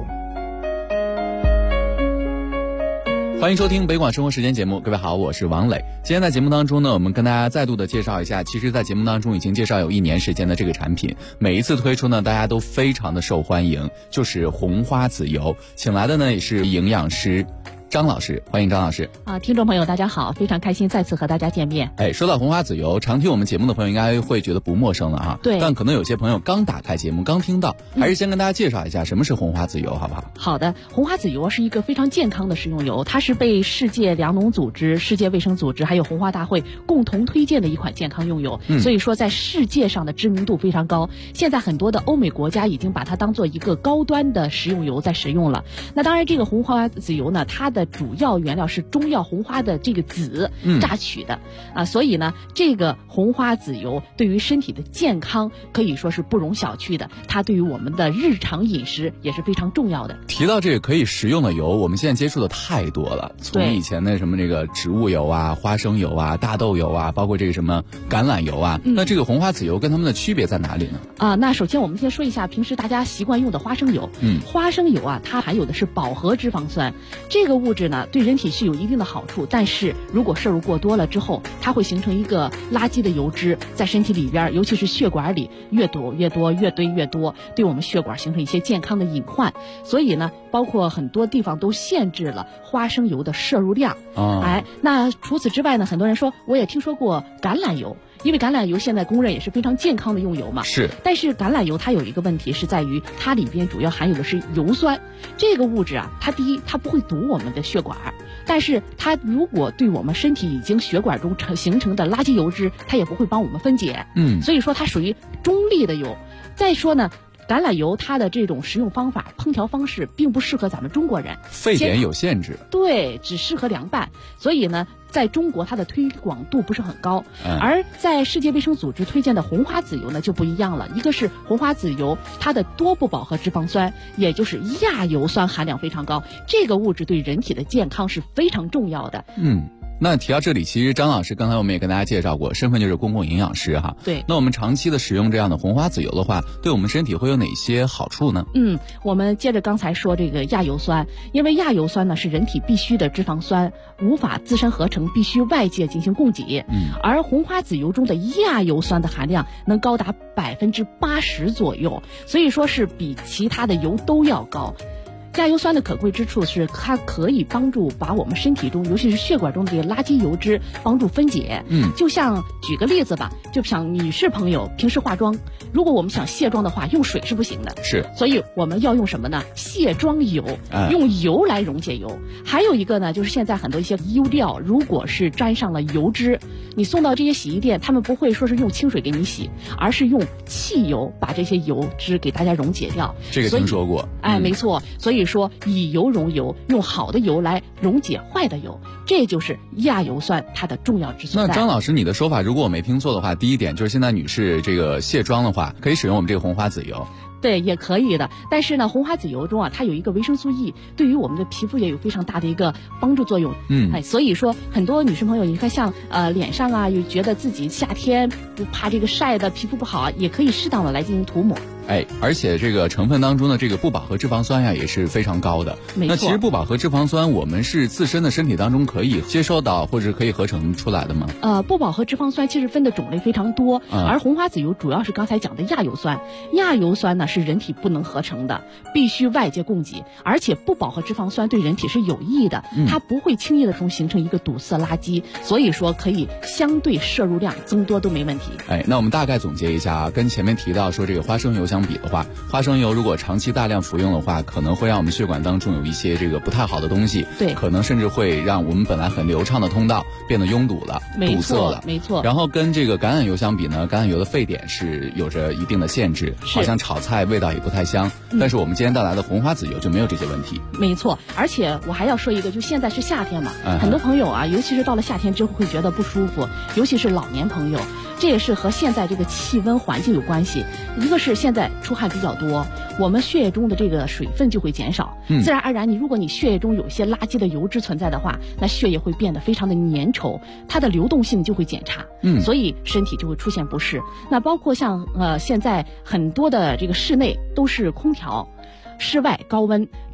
欢迎收听北广生活时间节目，各位好，我是王磊。今天在节目当中呢，我们跟大家再度的介绍一下，其实在节目当中已经介绍有1年时间的这个产品，每一次推出呢，大家都非常的受欢迎，就是红花籽油。请来的呢也是营养师张老师，欢迎张老师。 听众朋友大家好，非常开心再次和大家见面。 说到红花籽油，常听我们节目的朋友应该会觉得不陌生了哈。 对。 但可能有些朋友刚打开节目，刚听到，还是先跟大家介绍一下什么是红花籽油，好不好？ 好的，红花籽油是一个非常健康的食用油，它是被世界粮农组织、世界卫生组织还有红花大会共同推荐的一款健康用油，所以说在世界上的知名度非常高。现在很多的欧美国家已经把它当做一个高端的食用油在使用了。那当然，这个红花籽油呢，它的主要原料是中药红花的这个籽榨取的所以呢，这个红花籽油对于身体的健康可以说是不容小觑的，它对于我们的日常饮食也是非常重要的。 提到这个可以食用的油，我们现在接触的太多了，从以前的什么这个植物油啊、花生油啊、大豆油啊，包括这个什么橄榄油啊，那这个红花籽油跟它们的区别在哪里呢？ 那首先我们先说一下平时大家习惯用的花生油。花生油啊，它含有的是饱和脂肪酸，这个物质呢对人体是有一定的好处，但是如果摄入过多了之后，它会形成一个垃圾的油脂在身体里边，尤其是血管里越堵越多，越堆越多，对我们血管形成一些健康的隐患。所以呢，包括很多地方都限制了花生油的摄入量。那除此之外呢，很多人说我也听说过橄榄油，因为橄榄油现在公认也是非常健康的用油嘛。 是。 但是橄榄油它有一个问题是在于它里边主要含有的是油酸，这个物质啊，它第一它不会堵我们的血管，但是它如果对我们身体已经血管中形成的垃圾油脂，它也不会帮我们分解。所以说它属于中立的油。再说呢，橄榄油它的这种食用方法、烹调方式并不适合咱们中国人， 沸点有限制。 对，只适合凉拌。所以呢，在中国它的推广度不是很高。而在世界卫生组织推荐的红花籽油呢就不一样了，一个是红花籽油它的多不饱和脂肪酸，也就是亚油酸含量非常高，这个物质对人体的健康是非常重要的。 那提到这里，其实张老师刚才我们也跟大家介绍过，身份就是公共营养师哈。 对。 那我们长期的使用这样的红花籽油的话，对我们身体会有哪些好处呢？ 我们接着刚才说这个亚油酸，因为亚油酸呢是人体必需的脂肪酸，无法自身合成，必须外界进行供给。而红花籽油中的亚油酸的含量能高达80%左右，所以说是比其他的油都要高。亚油酸的可贵之处是它可以帮助把我们身体中尤其是血管中的这个垃圾油脂帮助分解。就像举个例子吧，就像女士朋友平时化妆，如果我们想卸妆的话，用水是不行的。 是。 所以我们要用什么呢？卸妆油，用油来溶解油。还有一个呢，就是现在很多一些衣料，如果是沾上了油脂，你送到这些洗衣店，他们不会说是用清水给你洗，而是用汽油把这些油脂给大家溶解掉。 这个听说过。 没错。所以说以油溶油，用好的油来溶解坏的油，这就是亚油酸它的重要之所在。 那张老师，你的说法如果我没听错的话，第一点就是现在女士这个卸妆的话，可以使用我们这个红花籽油。 对，也可以的。但是呢，红花籽油中啊，它有一个维生素 E， 对于我们的皮肤也有非常大的一个帮助作用。所以说很多女生朋友，你看像脸上啊，有觉得自己夏天怕这个晒的皮肤不好，也可以适当的来进行涂抹。 而且这个成分当中的这个不饱和脂肪酸呀也是非常高的。 没错。 那其实不饱和脂肪酸我们是自身的身体当中可以接收到或者可以合成出来的吗？ 不饱和脂肪酸其实分的种类非常多，而红花籽油主要是刚才讲的亚油酸。亚油酸呢是人体不能合成的，必须外界供给，而且不饱和脂肪酸对人体是有益的，它不会轻易的形成一个堵塞垃圾，所以说可以相对摄入量增多都没问题。 那我们大概总结一下，跟前面提到说这个花生油相比的话，花生油如果长期大量服用的话，可能会让我们血管当中有一些这个不太好的东西， 对， 可能甚至会让我们本来很流畅的通道变得拥堵了，堵塞了。 没错。 然后跟这个橄榄油相比呢，橄榄油的沸点是有着一定的限制，好像炒菜味道也不太香。但是我们今天带来的红花籽油就没有这些问题。 没错。而且我还要说一个，就现在是夏天嘛，很多朋友啊，尤其是到了夏天之后会觉得不舒服，尤其是老年朋友，这也是和现在这个气温环境有关系。一个是现在出汗比较多，我们血液中的这个水分就会减少，自然而然如果你血液中有一些垃圾的油脂存在的话，那血液会变得非常的粘稠，它的流动性就会减差，所以身体就会出现不适。那包括像现在很多的这个室内都是空调，室外高温，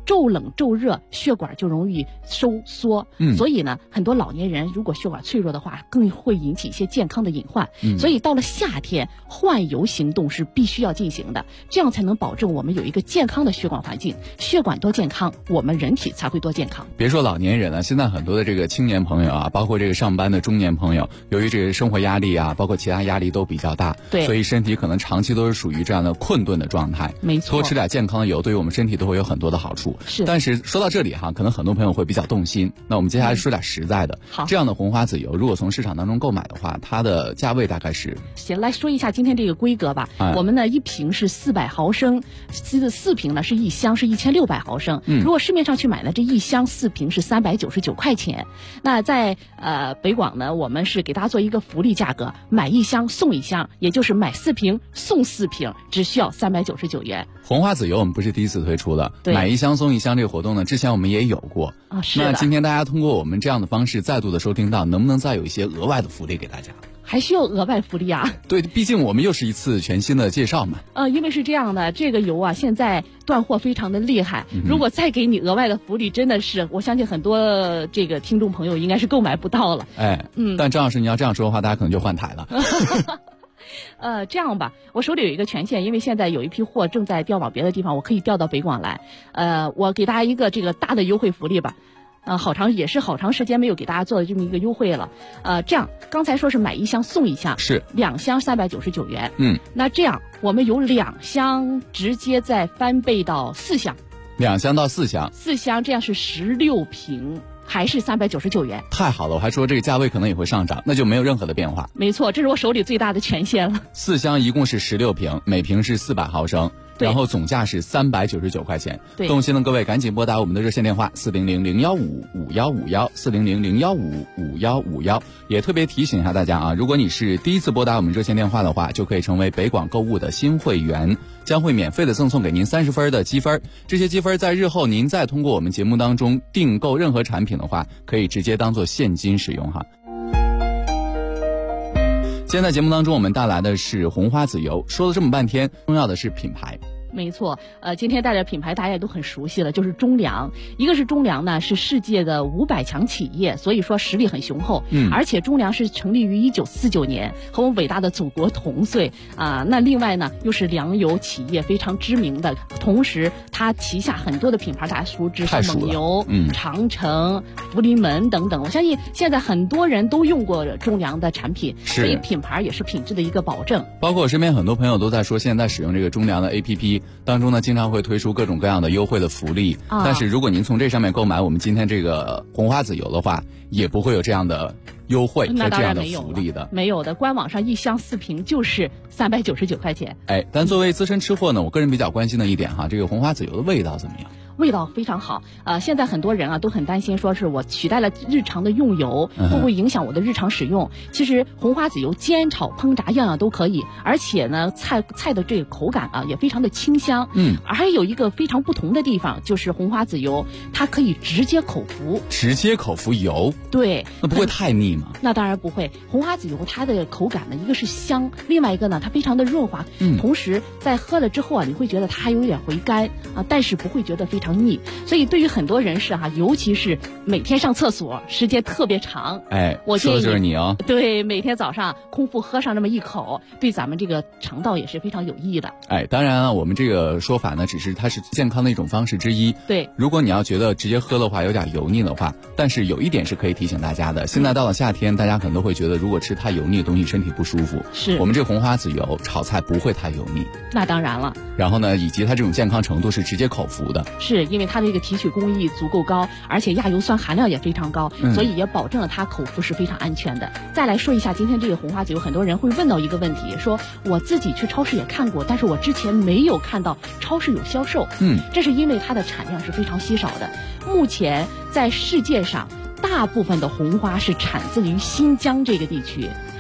骤冷骤热，血管就容易收缩。所以呢，很多老年人如果血管脆弱的话，更会引起一些健康的隐患。所以到了夏天，换油行动是必须要进行的，这样才能保证我们有一个健康的血管环境。血管多健康，我们人体才会多健康。 别说老年人了，现在很多的这个青年朋友啊，包括这个上班的中年朋友，由于这个生活压力啊，包括其他压力都比较大， 对， 所以身体可能长期都是属于这样的困顿的状态。 没错， 多吃点健康的油，对于我们身体都会有很多的好处。 是， 但是说到这里哈，可能很多朋友会比较动心。那我们接下来说点实在的。 好， 这样的红花籽油，如果从市场当中购买的话，它的价位大概是？ 行，来说一下今天这个规格吧。我们呢一瓶是400毫升，4瓶呢是一箱是1600毫升。如果市面上去买呢，这一箱4瓶是399块钱。那在北广呢，我们是给大家做一个福利价格，买一箱送一箱，也就是买4瓶送4瓶，只需要399元。 红花籽油我们不是第一次推出的，买一箱送一箱这个活动呢，之前我们也有过啊。是的。 那今天大家通过我们这样的方式再度的收听到，能不能再有一些额外的福利给大家？ 还需要额外福利啊？ 对，毕竟我们又是一次全新的介绍嘛。 因为是这样的，这个油啊现在断货非常的厉害，如果再给你额外的福利，真的是我相信很多这个听众朋友应该是购买不到了。 但张老师你要这样说的话，大家可能就换台了。 这样吧，我手里有一个权限，因为现在有一批货正在调往别的地方，我可以调到北广来。我给大家一个这个大的优惠福利吧。好长时间没有给大家做的这么一个优惠了。这样刚才说是买一箱送一箱， 是 2箱399元。那这样我们有2箱直接再翻倍到4箱 ，2箱到4箱 ，4箱这样是16瓶。还是399元， 太好了！我还说这个价位可能也会上涨，那就没有任何的变化。 没错，这是我手里最大的权限了。 4箱一共是16瓶，每瓶是400毫升，然后总价是399块钱。动心的各位赶紧拨打我们的热线电话400-015-5151，400-015-5151。也特别提醒一下大家啊，如果你是第一次拨打我们热线电话的话，就可以成为北广购物的新会员，将会免费的赠送给您30分的积分。这些积分在日后您再通过我们节目当中订购任何产品的话，可以直接当做现金使用哈。今天在节目当中我们带来的是红花籽油，说了这么半天，重要的是品牌。 没错，今天带着品牌大家也都很熟悉了，就是中粮。一个是中粮呢是世界的500强企业，所以说实力很雄厚。而且中粮是成立于1949年，和我们伟大的祖国同岁啊。那另外呢又是粮油企业非常知名的，同时它旗下很多的品牌大家熟知，像蒙牛、长城、福临门等等。我相信现在很多人都用过中粮的产品，所以品牌也是品质的一个保证。 包括我身边很多朋友都在说，现在使用这个中粮的 APP。当中呢，经常会推出各种各样的优惠的福利，但是如果您从这上面购买我们今天这个红花籽油的话，也不会有这样的优惠和这样的福利的。 没有的，官网上一箱4瓶就是399块钱。 但作为资深吃货呢，我个人比较关心的一点哈，这个红花籽油的味道怎么样？ 味道非常好。现在很多人啊都很担心，说是我取代了日常的用油，会不会影响我的日常使用？其实红花籽油煎炒烹炸样样都可以，而且呢菜的这个口感啊也非常的清香。还有一个非常不同的地方，就是红花籽油它可以直接口服。 直接口服油？ 对。 那不会太腻吗？ 那当然不会。红花籽油它的口感呢，一个是香，另外一个呢它非常的润滑。同时在喝了之后啊，你会觉得它还有点回甘啊，但是不会觉得非常腻。所以对于很多人士哈，尤其是每天上厕所时间特别长，我建议说的就是你哦。 对，每天早上空腹喝上那么一口，对咱们这个肠道也是非常有益的。 当然啊，我们这个说法呢，只是它是健康的一种方式之一。 对， 如果你要觉得直接喝的话有点油腻的话，但是有一点是可以提醒大家的，现在到了夏天，大家可能都会觉得如果吃太油腻的东西身体不舒服。 是， 我们这个红花籽油炒菜不会太油腻。 那当然了。 然后呢，以及它这种健康程度是直接口服的。 是因为它的这个提取工艺足够高，而且亚油酸含量也非常高，所以也保证了它口服是非常安全的。再来说一下今天这个红花籽油，很多人会问到一个问题，说我自己去超市也看过，但是我之前没有看到超市有销售。这是因为它的产量是非常稀少的。目前在世界上大部分的红花是产自于新疆这个地区。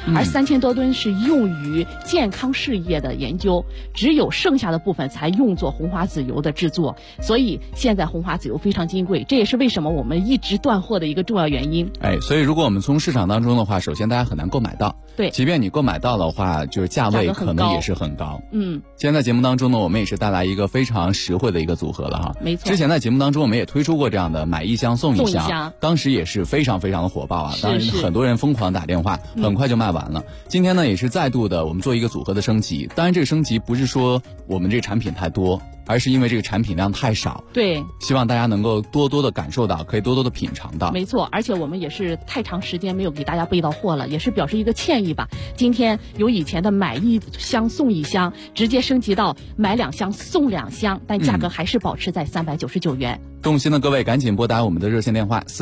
而3000多吨是用于健康事业的研究，只有剩下的部分才用作红花籽油的制作。所以现在红花籽油非常金贵，这也是为什么我们一直断货的一个重要原因。 所以如果我们从市场当中的话，首先大家很难购买到。 对， 即便你购买到的话，就是价位可能也是很高。今天在节目当中呢，我们也是带来一个非常实惠的一个组合了哈。 没错。 之前在节目当中我们也推出过这样的买1箱送1箱，当时也是非常非常的火爆啊，当然很多人疯狂打电话，很快就卖完了。今天呢也是再度的我们做一个组合的升级，当然这个升级不是说我们这个产品太多，而是因为这个产品量太少。 对， 希望大家能够多多的感受到，可以多多的品尝到。 没错，而且我们也是太长时间没有给大家备到货了，也是表示一个歉意吧。今天由以前的买1箱送1箱，直接升级到买2箱送2箱，但价格还是保持在399元。 动心的各位赶紧拨打我们的热线电话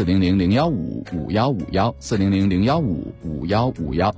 400-015-5151，400-015-5151。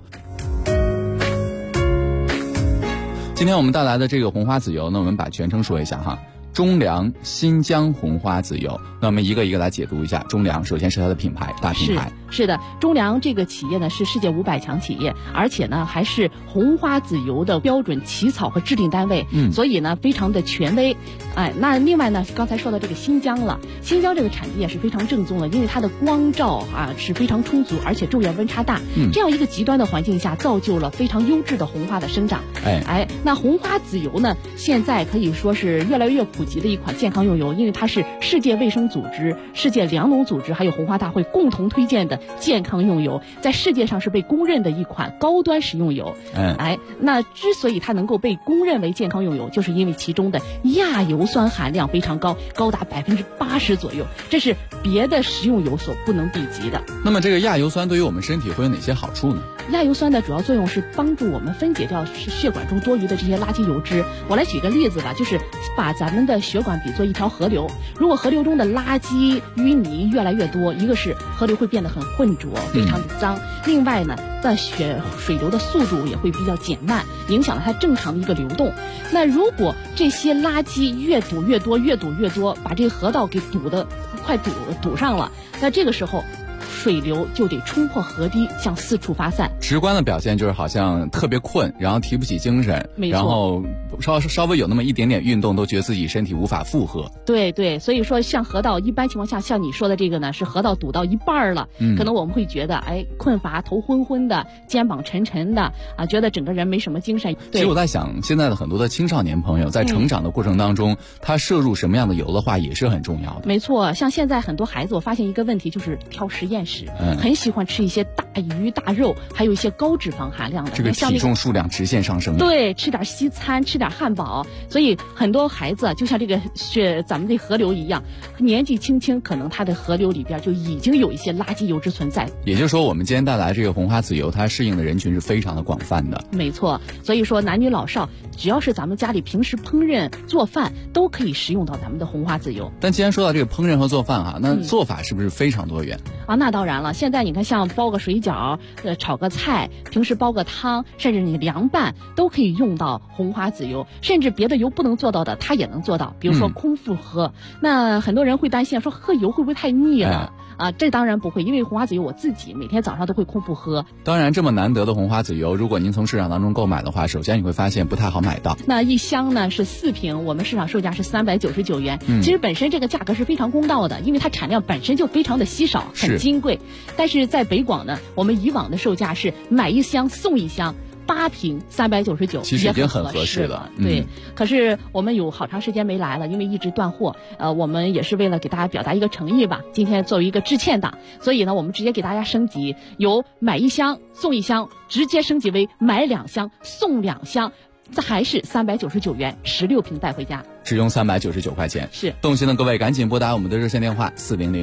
今天我们带来的这个红花籽油呢，我们把全称说一下哈，中粮新疆红花籽油。那我们一个一个来解读一下。中粮首先是它的品牌，大品牌。 是的，中粮这个企业呢是世界500强企业，而且呢还是红花籽油的标准起草和制定单位，所以呢非常的权威。那另外呢，刚才说到这个新疆了，新疆这个产地也是非常正宗的，因为它的光照是非常充足，而且昼夜温差大，这样一个极端的环境下，造就了非常优质的红花的生长。那红花籽油呢，现在可以说是越来越普及的一款健康用油，因为它是世界卫生组织、世界粮农组织还有红花大会共同推荐的健康用油，在世界上是被公认的一款高端食用油。那之所以它能够被公认为健康用油，就是因为其中的亚油酸含量非常高，高达80%左右，这是别的食用油所不能比及的。 那么这个亚油酸对于我们身体会有哪些好处呢？ 亚油酸的主要作用是帮助我们分解掉血管中多余的这些垃圾油脂。我来举个例子吧，就是把咱们的血管比作一条河流，如果河流中的垃圾淤泥越来越多，一个是河流会变得很浑浊，非常的脏，另外呢水流的速度也会比较减慢，影响了它正常的一个流动。那如果这些垃圾越堵越多，把这个河道给快堵上了，那这个时候水流就得冲破河堤向四处发散。 直观的表现就是好像特别困，然后提不起精神，然后稍微有那么一点点运动都觉得自己身体无法负荷。 对，所以说像河道一般情况下，像你说的这个呢，是河道堵到一半了，可能我们会觉得困乏、头昏昏的、肩膀沉沉的觉得整个人没什么精神。 其实我在想，现在的很多的青少年朋友在成长的过程当中，他摄入什么样的油的话也是很重要的。 没错，像现在很多孩子，我发现一个问题就是挑实验室，很喜欢吃一些大鱼大肉，还有一些高脂肪含量的， 这个体重数量直线上升。 对，吃点西餐，吃点汉堡，所以很多孩子就像这个咱们的河流一样，年纪轻轻可能他的河流里边就已经有一些垃圾油脂存在。 也就是说，我们今天带来这个红花籽油，它适应的人群是非常的广泛的。 没错，所以说男女老少，只要是咱们家里平时烹饪做饭，都可以食用到咱们的红花籽油。 但既然说到这个烹饪和做饭那做法是不是非常多元？ 那当然了，现在你看像包个水饺、炒个菜，平时煲个汤，甚至你凉拌都可以用到红花籽油，甚至别的油不能做到的，它也能做到。比如说空腹喝，那很多人会担心说喝油会不会太腻了？这当然不会，因为红花籽油我自己每天早上都会空腹喝。 当然，这么难得的红花籽油，如果您从市场当中购买的话，首先你会发现不太好买到。 那一箱呢是4瓶，我们市场售价是399元。其实本身这个价格是非常公道的，因为它产量本身就非常的稀少，很金贵。但是在北广呢，我们以往的售价是买1箱送1箱。8瓶399， 其实已经很合适了。 对，可是我们有好长时间没来了，因为一直断货。我们也是为了给大家表达一个诚意吧，今天作为一个致歉档，所以呢，我们直接给大家升级，由买1箱送1箱，直接升级为买2箱送2箱，这还是399元，16瓶带回家， 只用399块钱。 是， 动心的各位赶紧拨打我们的热线电话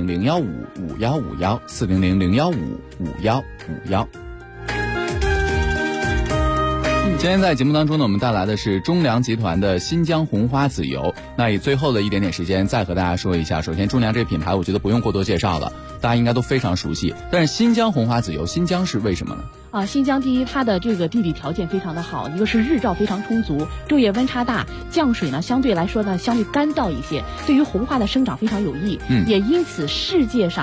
400-015-5151，400-015-5151。今天在节目当中呢，我们带来的是中粮集团的新疆红花籽油。那以最后的一点点时间再和大家说一下，首先中粮这个品牌我觉得不用过多介绍了，大家应该都非常熟悉。但是新疆红花籽油，新疆是为什么呢？ 新疆第一，它的这个地理条件非常的好，一个是日照非常充足，昼夜温差大，降水呢相对干燥一些，对于红花的生长非常有益。也因此世界上大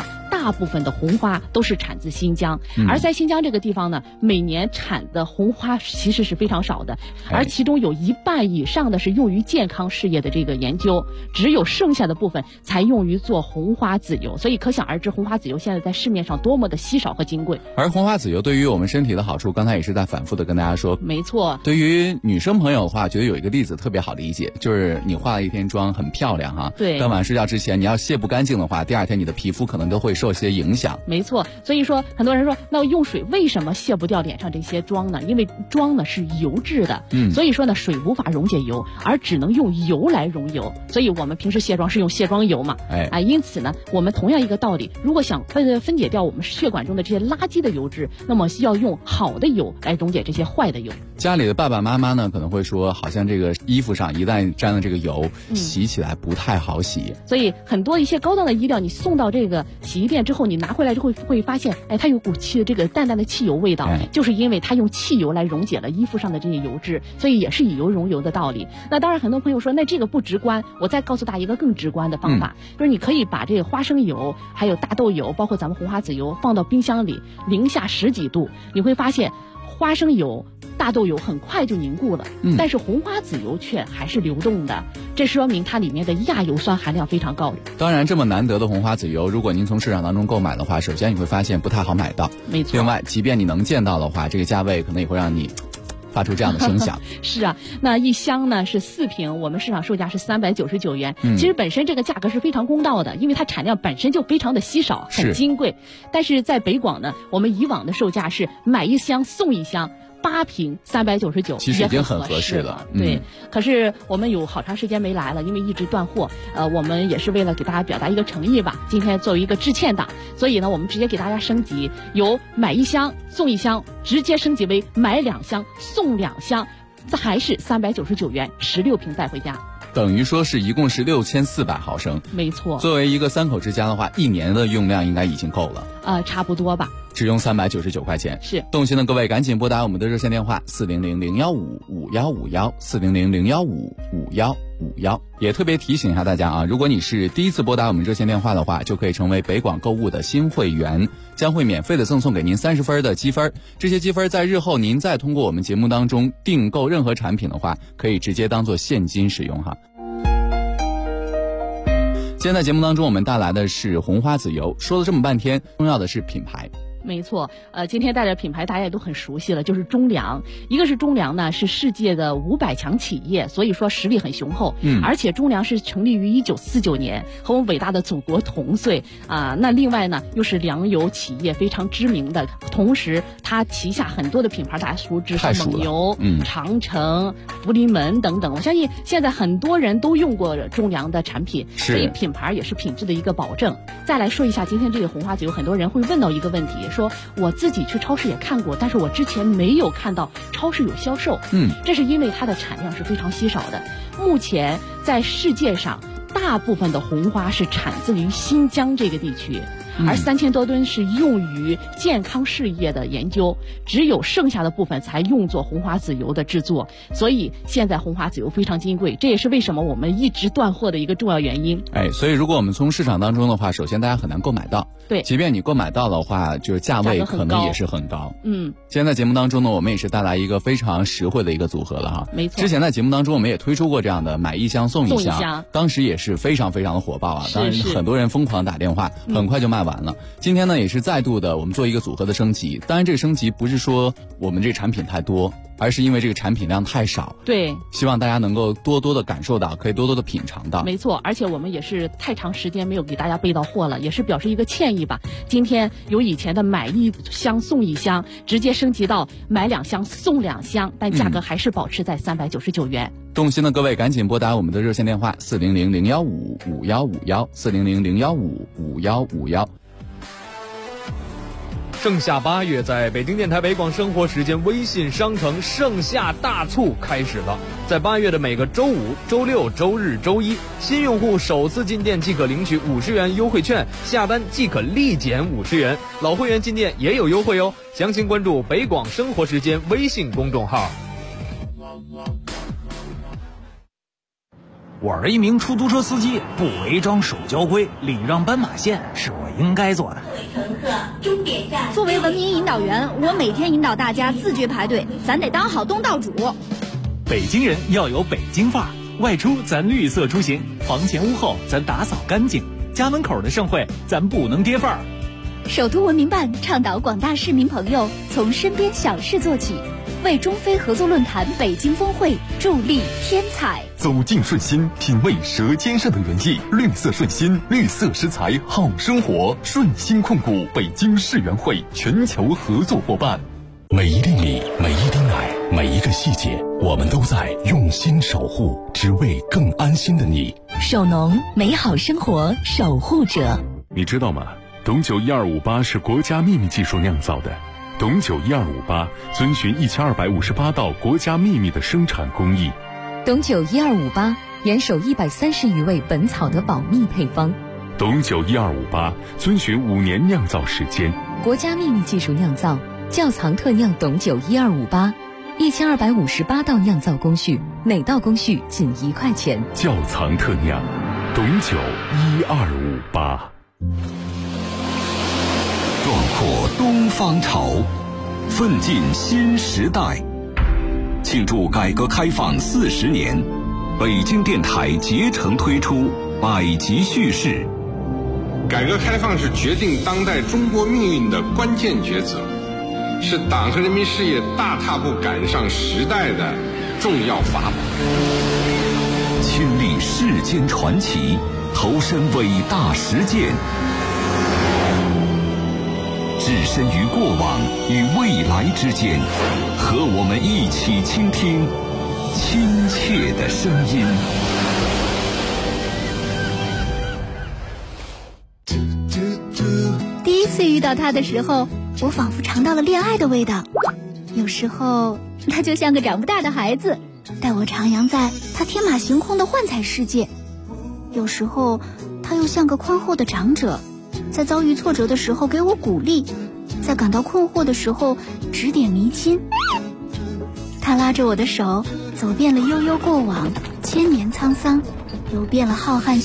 大部分的红花都是产自新疆，而在新疆这个地方呢，每年产的红花其实是非常少的，而其中有1半以上的是用于健康事业的这个研究，只有剩下的部分才用于做红花籽油，所以可想而知红花籽油现在在市面上多么的稀少和金贵。 而红花籽油对于我们身体的好处，刚才也是在反复的跟大家说。 没错， 对于女生朋友的话，觉得有一个例子特别好理解，就是你化了一天妆很漂亮哈， 对， 当晚睡觉之前你要卸不干净的话，第二天你的皮肤可能都会受些影响。 没错，所以说很多人说那用水为什么卸不掉脸上这些妆呢？因为妆呢是油质的，所以说呢水无法溶解油，而只能用油来溶油，所以我们平时卸妆是用卸妆油嘛，因此呢我们同样一个道理，如果想分解掉我们血管中的这些垃圾的油脂，那么要用好的油来溶解这些坏的油。 家里的爸爸妈妈呢可能会说，好像这个衣服上一旦沾了这个油，洗起来不太好洗， 所以很多一些高档的衣料你送到这个洗衣店之后，你拿回来之后会发现，它有股这个淡淡的汽油味道，就是因为它用汽油来溶解了衣服上的这些油脂，所以也是以油溶油的道理。那当然很多朋友说那这个不直观，我再告诉大家一个更直观的方法，就是你可以把这个花生油还有大豆油包括咱们红花籽油放到冰箱里零下10几度，你会发现花生油大豆油很快就凝固了，但是红花籽油却还是流动的，这说明它里面的亚油酸含量非常高。 当然这么难得的红花籽油，如果您从市场当中购买的话，首先你会发现不太好买到， 没错。 另外即便你能见到的话，这个价位可能也会让你发出这样的声响。 是啊，那一箱呢是4瓶，我们市场售价是399元。其实本身这个价格是非常公道的，因为它产量本身就非常的稀少，很金贵。但是在北广呢，我们以往的售价是买一箱送一箱。8瓶399， 其实已经很合适了。 对，可是我们有好长时间没来了，因为一直断货。我们也是为了给大家表达一个诚意吧，今天作为一个致歉档，所以呢，我们直接给大家升级，由买1箱送1箱，直接升级为买2箱送2箱，这还是399元，16瓶带回家。 等于说是一共是6400毫升， 没错。 作为一个3口之家的话，1年的用量应该已经够了。 差不多吧。 只用399块钱。 是。 动心的各位赶紧拨打我们的热线电话400-015-5151，400-015-5151。也特别提醒一下大家啊，如果你是第一次拨打我们热线电话的话，就可以成为北广购物的新会员，将会免费的赠送给您30分的积分。这些积分在日后您再通过我们节目当中订购任何产品的话，可以直接当做现金使用哈。今天在节目当中我们带来的是红花籽油，说了这么半天，重要的是品牌。 没错，今天带着品牌大家也都很熟悉了，就是中粮。一个是中粮呢是世界的500强企业，所以说实力很雄厚。而且中粮是成立于1949年，和我们伟大的祖国同岁啊。那另外呢又是粮油企业非常知名的，同时它旗下很多的品牌大家熟知，像蒙牛、长城、福临门等等。我相信现在很多人都用过中粮的产品，所以品牌也是品质的一个保证。再来说一下今天这个红花籽油，很多人会问到一个问题，说我自己去超市也看过，但是我之前没有看到超市有销售。这是因为它的产量是非常稀少的。目前在世界上大部分的红花是产自于新疆这个地区，而3000多吨是用于健康事业的研究，只有剩下的部分才用作红花籽油的制作，所以现在红花籽油非常金贵，这也是为什么我们一直断货的一个重要原因。 所以如果我们从市场当中的话，首先大家很难购买到， 对， 即便你购买到的话，就是价位可能也是很高。今天在节目当中呢，我们也是带来一个非常实惠的一个组合了哈。 没错， 之前在节目当中我们也推出过这样的买1箱送1箱，当时也是非常非常的火爆啊，当然很多人疯狂打电话，很快就卖完了。今天呢也是再度的我们做一个组合的升级，当然这个升级不是说我们这个产品太多，而是因为这个产品量太少。 对， 希望大家能够多多的感受到，可以多多的品尝到。 没错，而且我们也是太长时间没有给大家备到货了，也是表示一个歉意吧。今天由以前的买1箱送1箱，直接升级到买2箱送2箱，但价格还是保持在399元。 动心的各位赶紧拨打我们的热线电话400-015-5151，400-015-5151。 盛夏8月，在北京电台北广生活时间微信商城盛夏大促开始了。在8月的每个周五、周六、周日、周一，新用户首次进店即可领取50元优惠券，下单即可立减50元。老会员进店也有优惠哦，详情关注北广生活时间微信公众号。 我是一名出租车司机，不违章守交规，礼让斑马线是我应该做的。 各位乘客，终点站。作为文明引导员，我每天引导大家自觉排队，咱得当好东道主。 北京人要有北京范儿，外出咱绿色出行，房前屋后咱打扫干净，家门口的盛会咱不能跌范儿。 首都文明办倡导广大市民朋友从身边小事做起，为中非合作论坛北京峰会助力添彩。 走进顺心，品味舌尖上的原意。绿色顺心，绿色食材好生活。顺心控股北京市园会全球合作伙伴。 每一粒米，每一滴奶，每一个细节，我们都在用心守护，只为更安心的你。 首农，美好生活守护者。 你知道吗？董酒1258是国家秘密技术酿造的。董酒1258遵循1258道国家秘密的生产工艺。 董酒1258严守130余味本草的保密配方。 董酒1258遵循5年酿造时间， 国家秘密技术酿造，窖藏特酿董酒1258，1258道酿造工序，每道工序仅1块钱。 窖藏特酿，董酒1258。 壮阔东方潮，奋进新时代。庆祝改革开放40年，北京电台竭诚推出百集叙事。 改革开放是决定当代中国命运的关键抉择，是党和人民事业大踏步赶上时代的重要法宝。 亲历世间传奇，投身伟大实践，置身于过往与未来之间，和我们一起倾听亲切的声音。 第一次遇到他的时候，我仿佛尝到了恋爱的味道。有时候他就像个长不大的孩子，带我徜徉在他天马行空的幻彩世界。有时候他又像个宽厚的长者，在遭遇挫折的时候给我鼓励，在感到困惑的时候指点迷津。他拉着我的手，走遍了悠悠过往，千年沧桑，游遍了浩瀚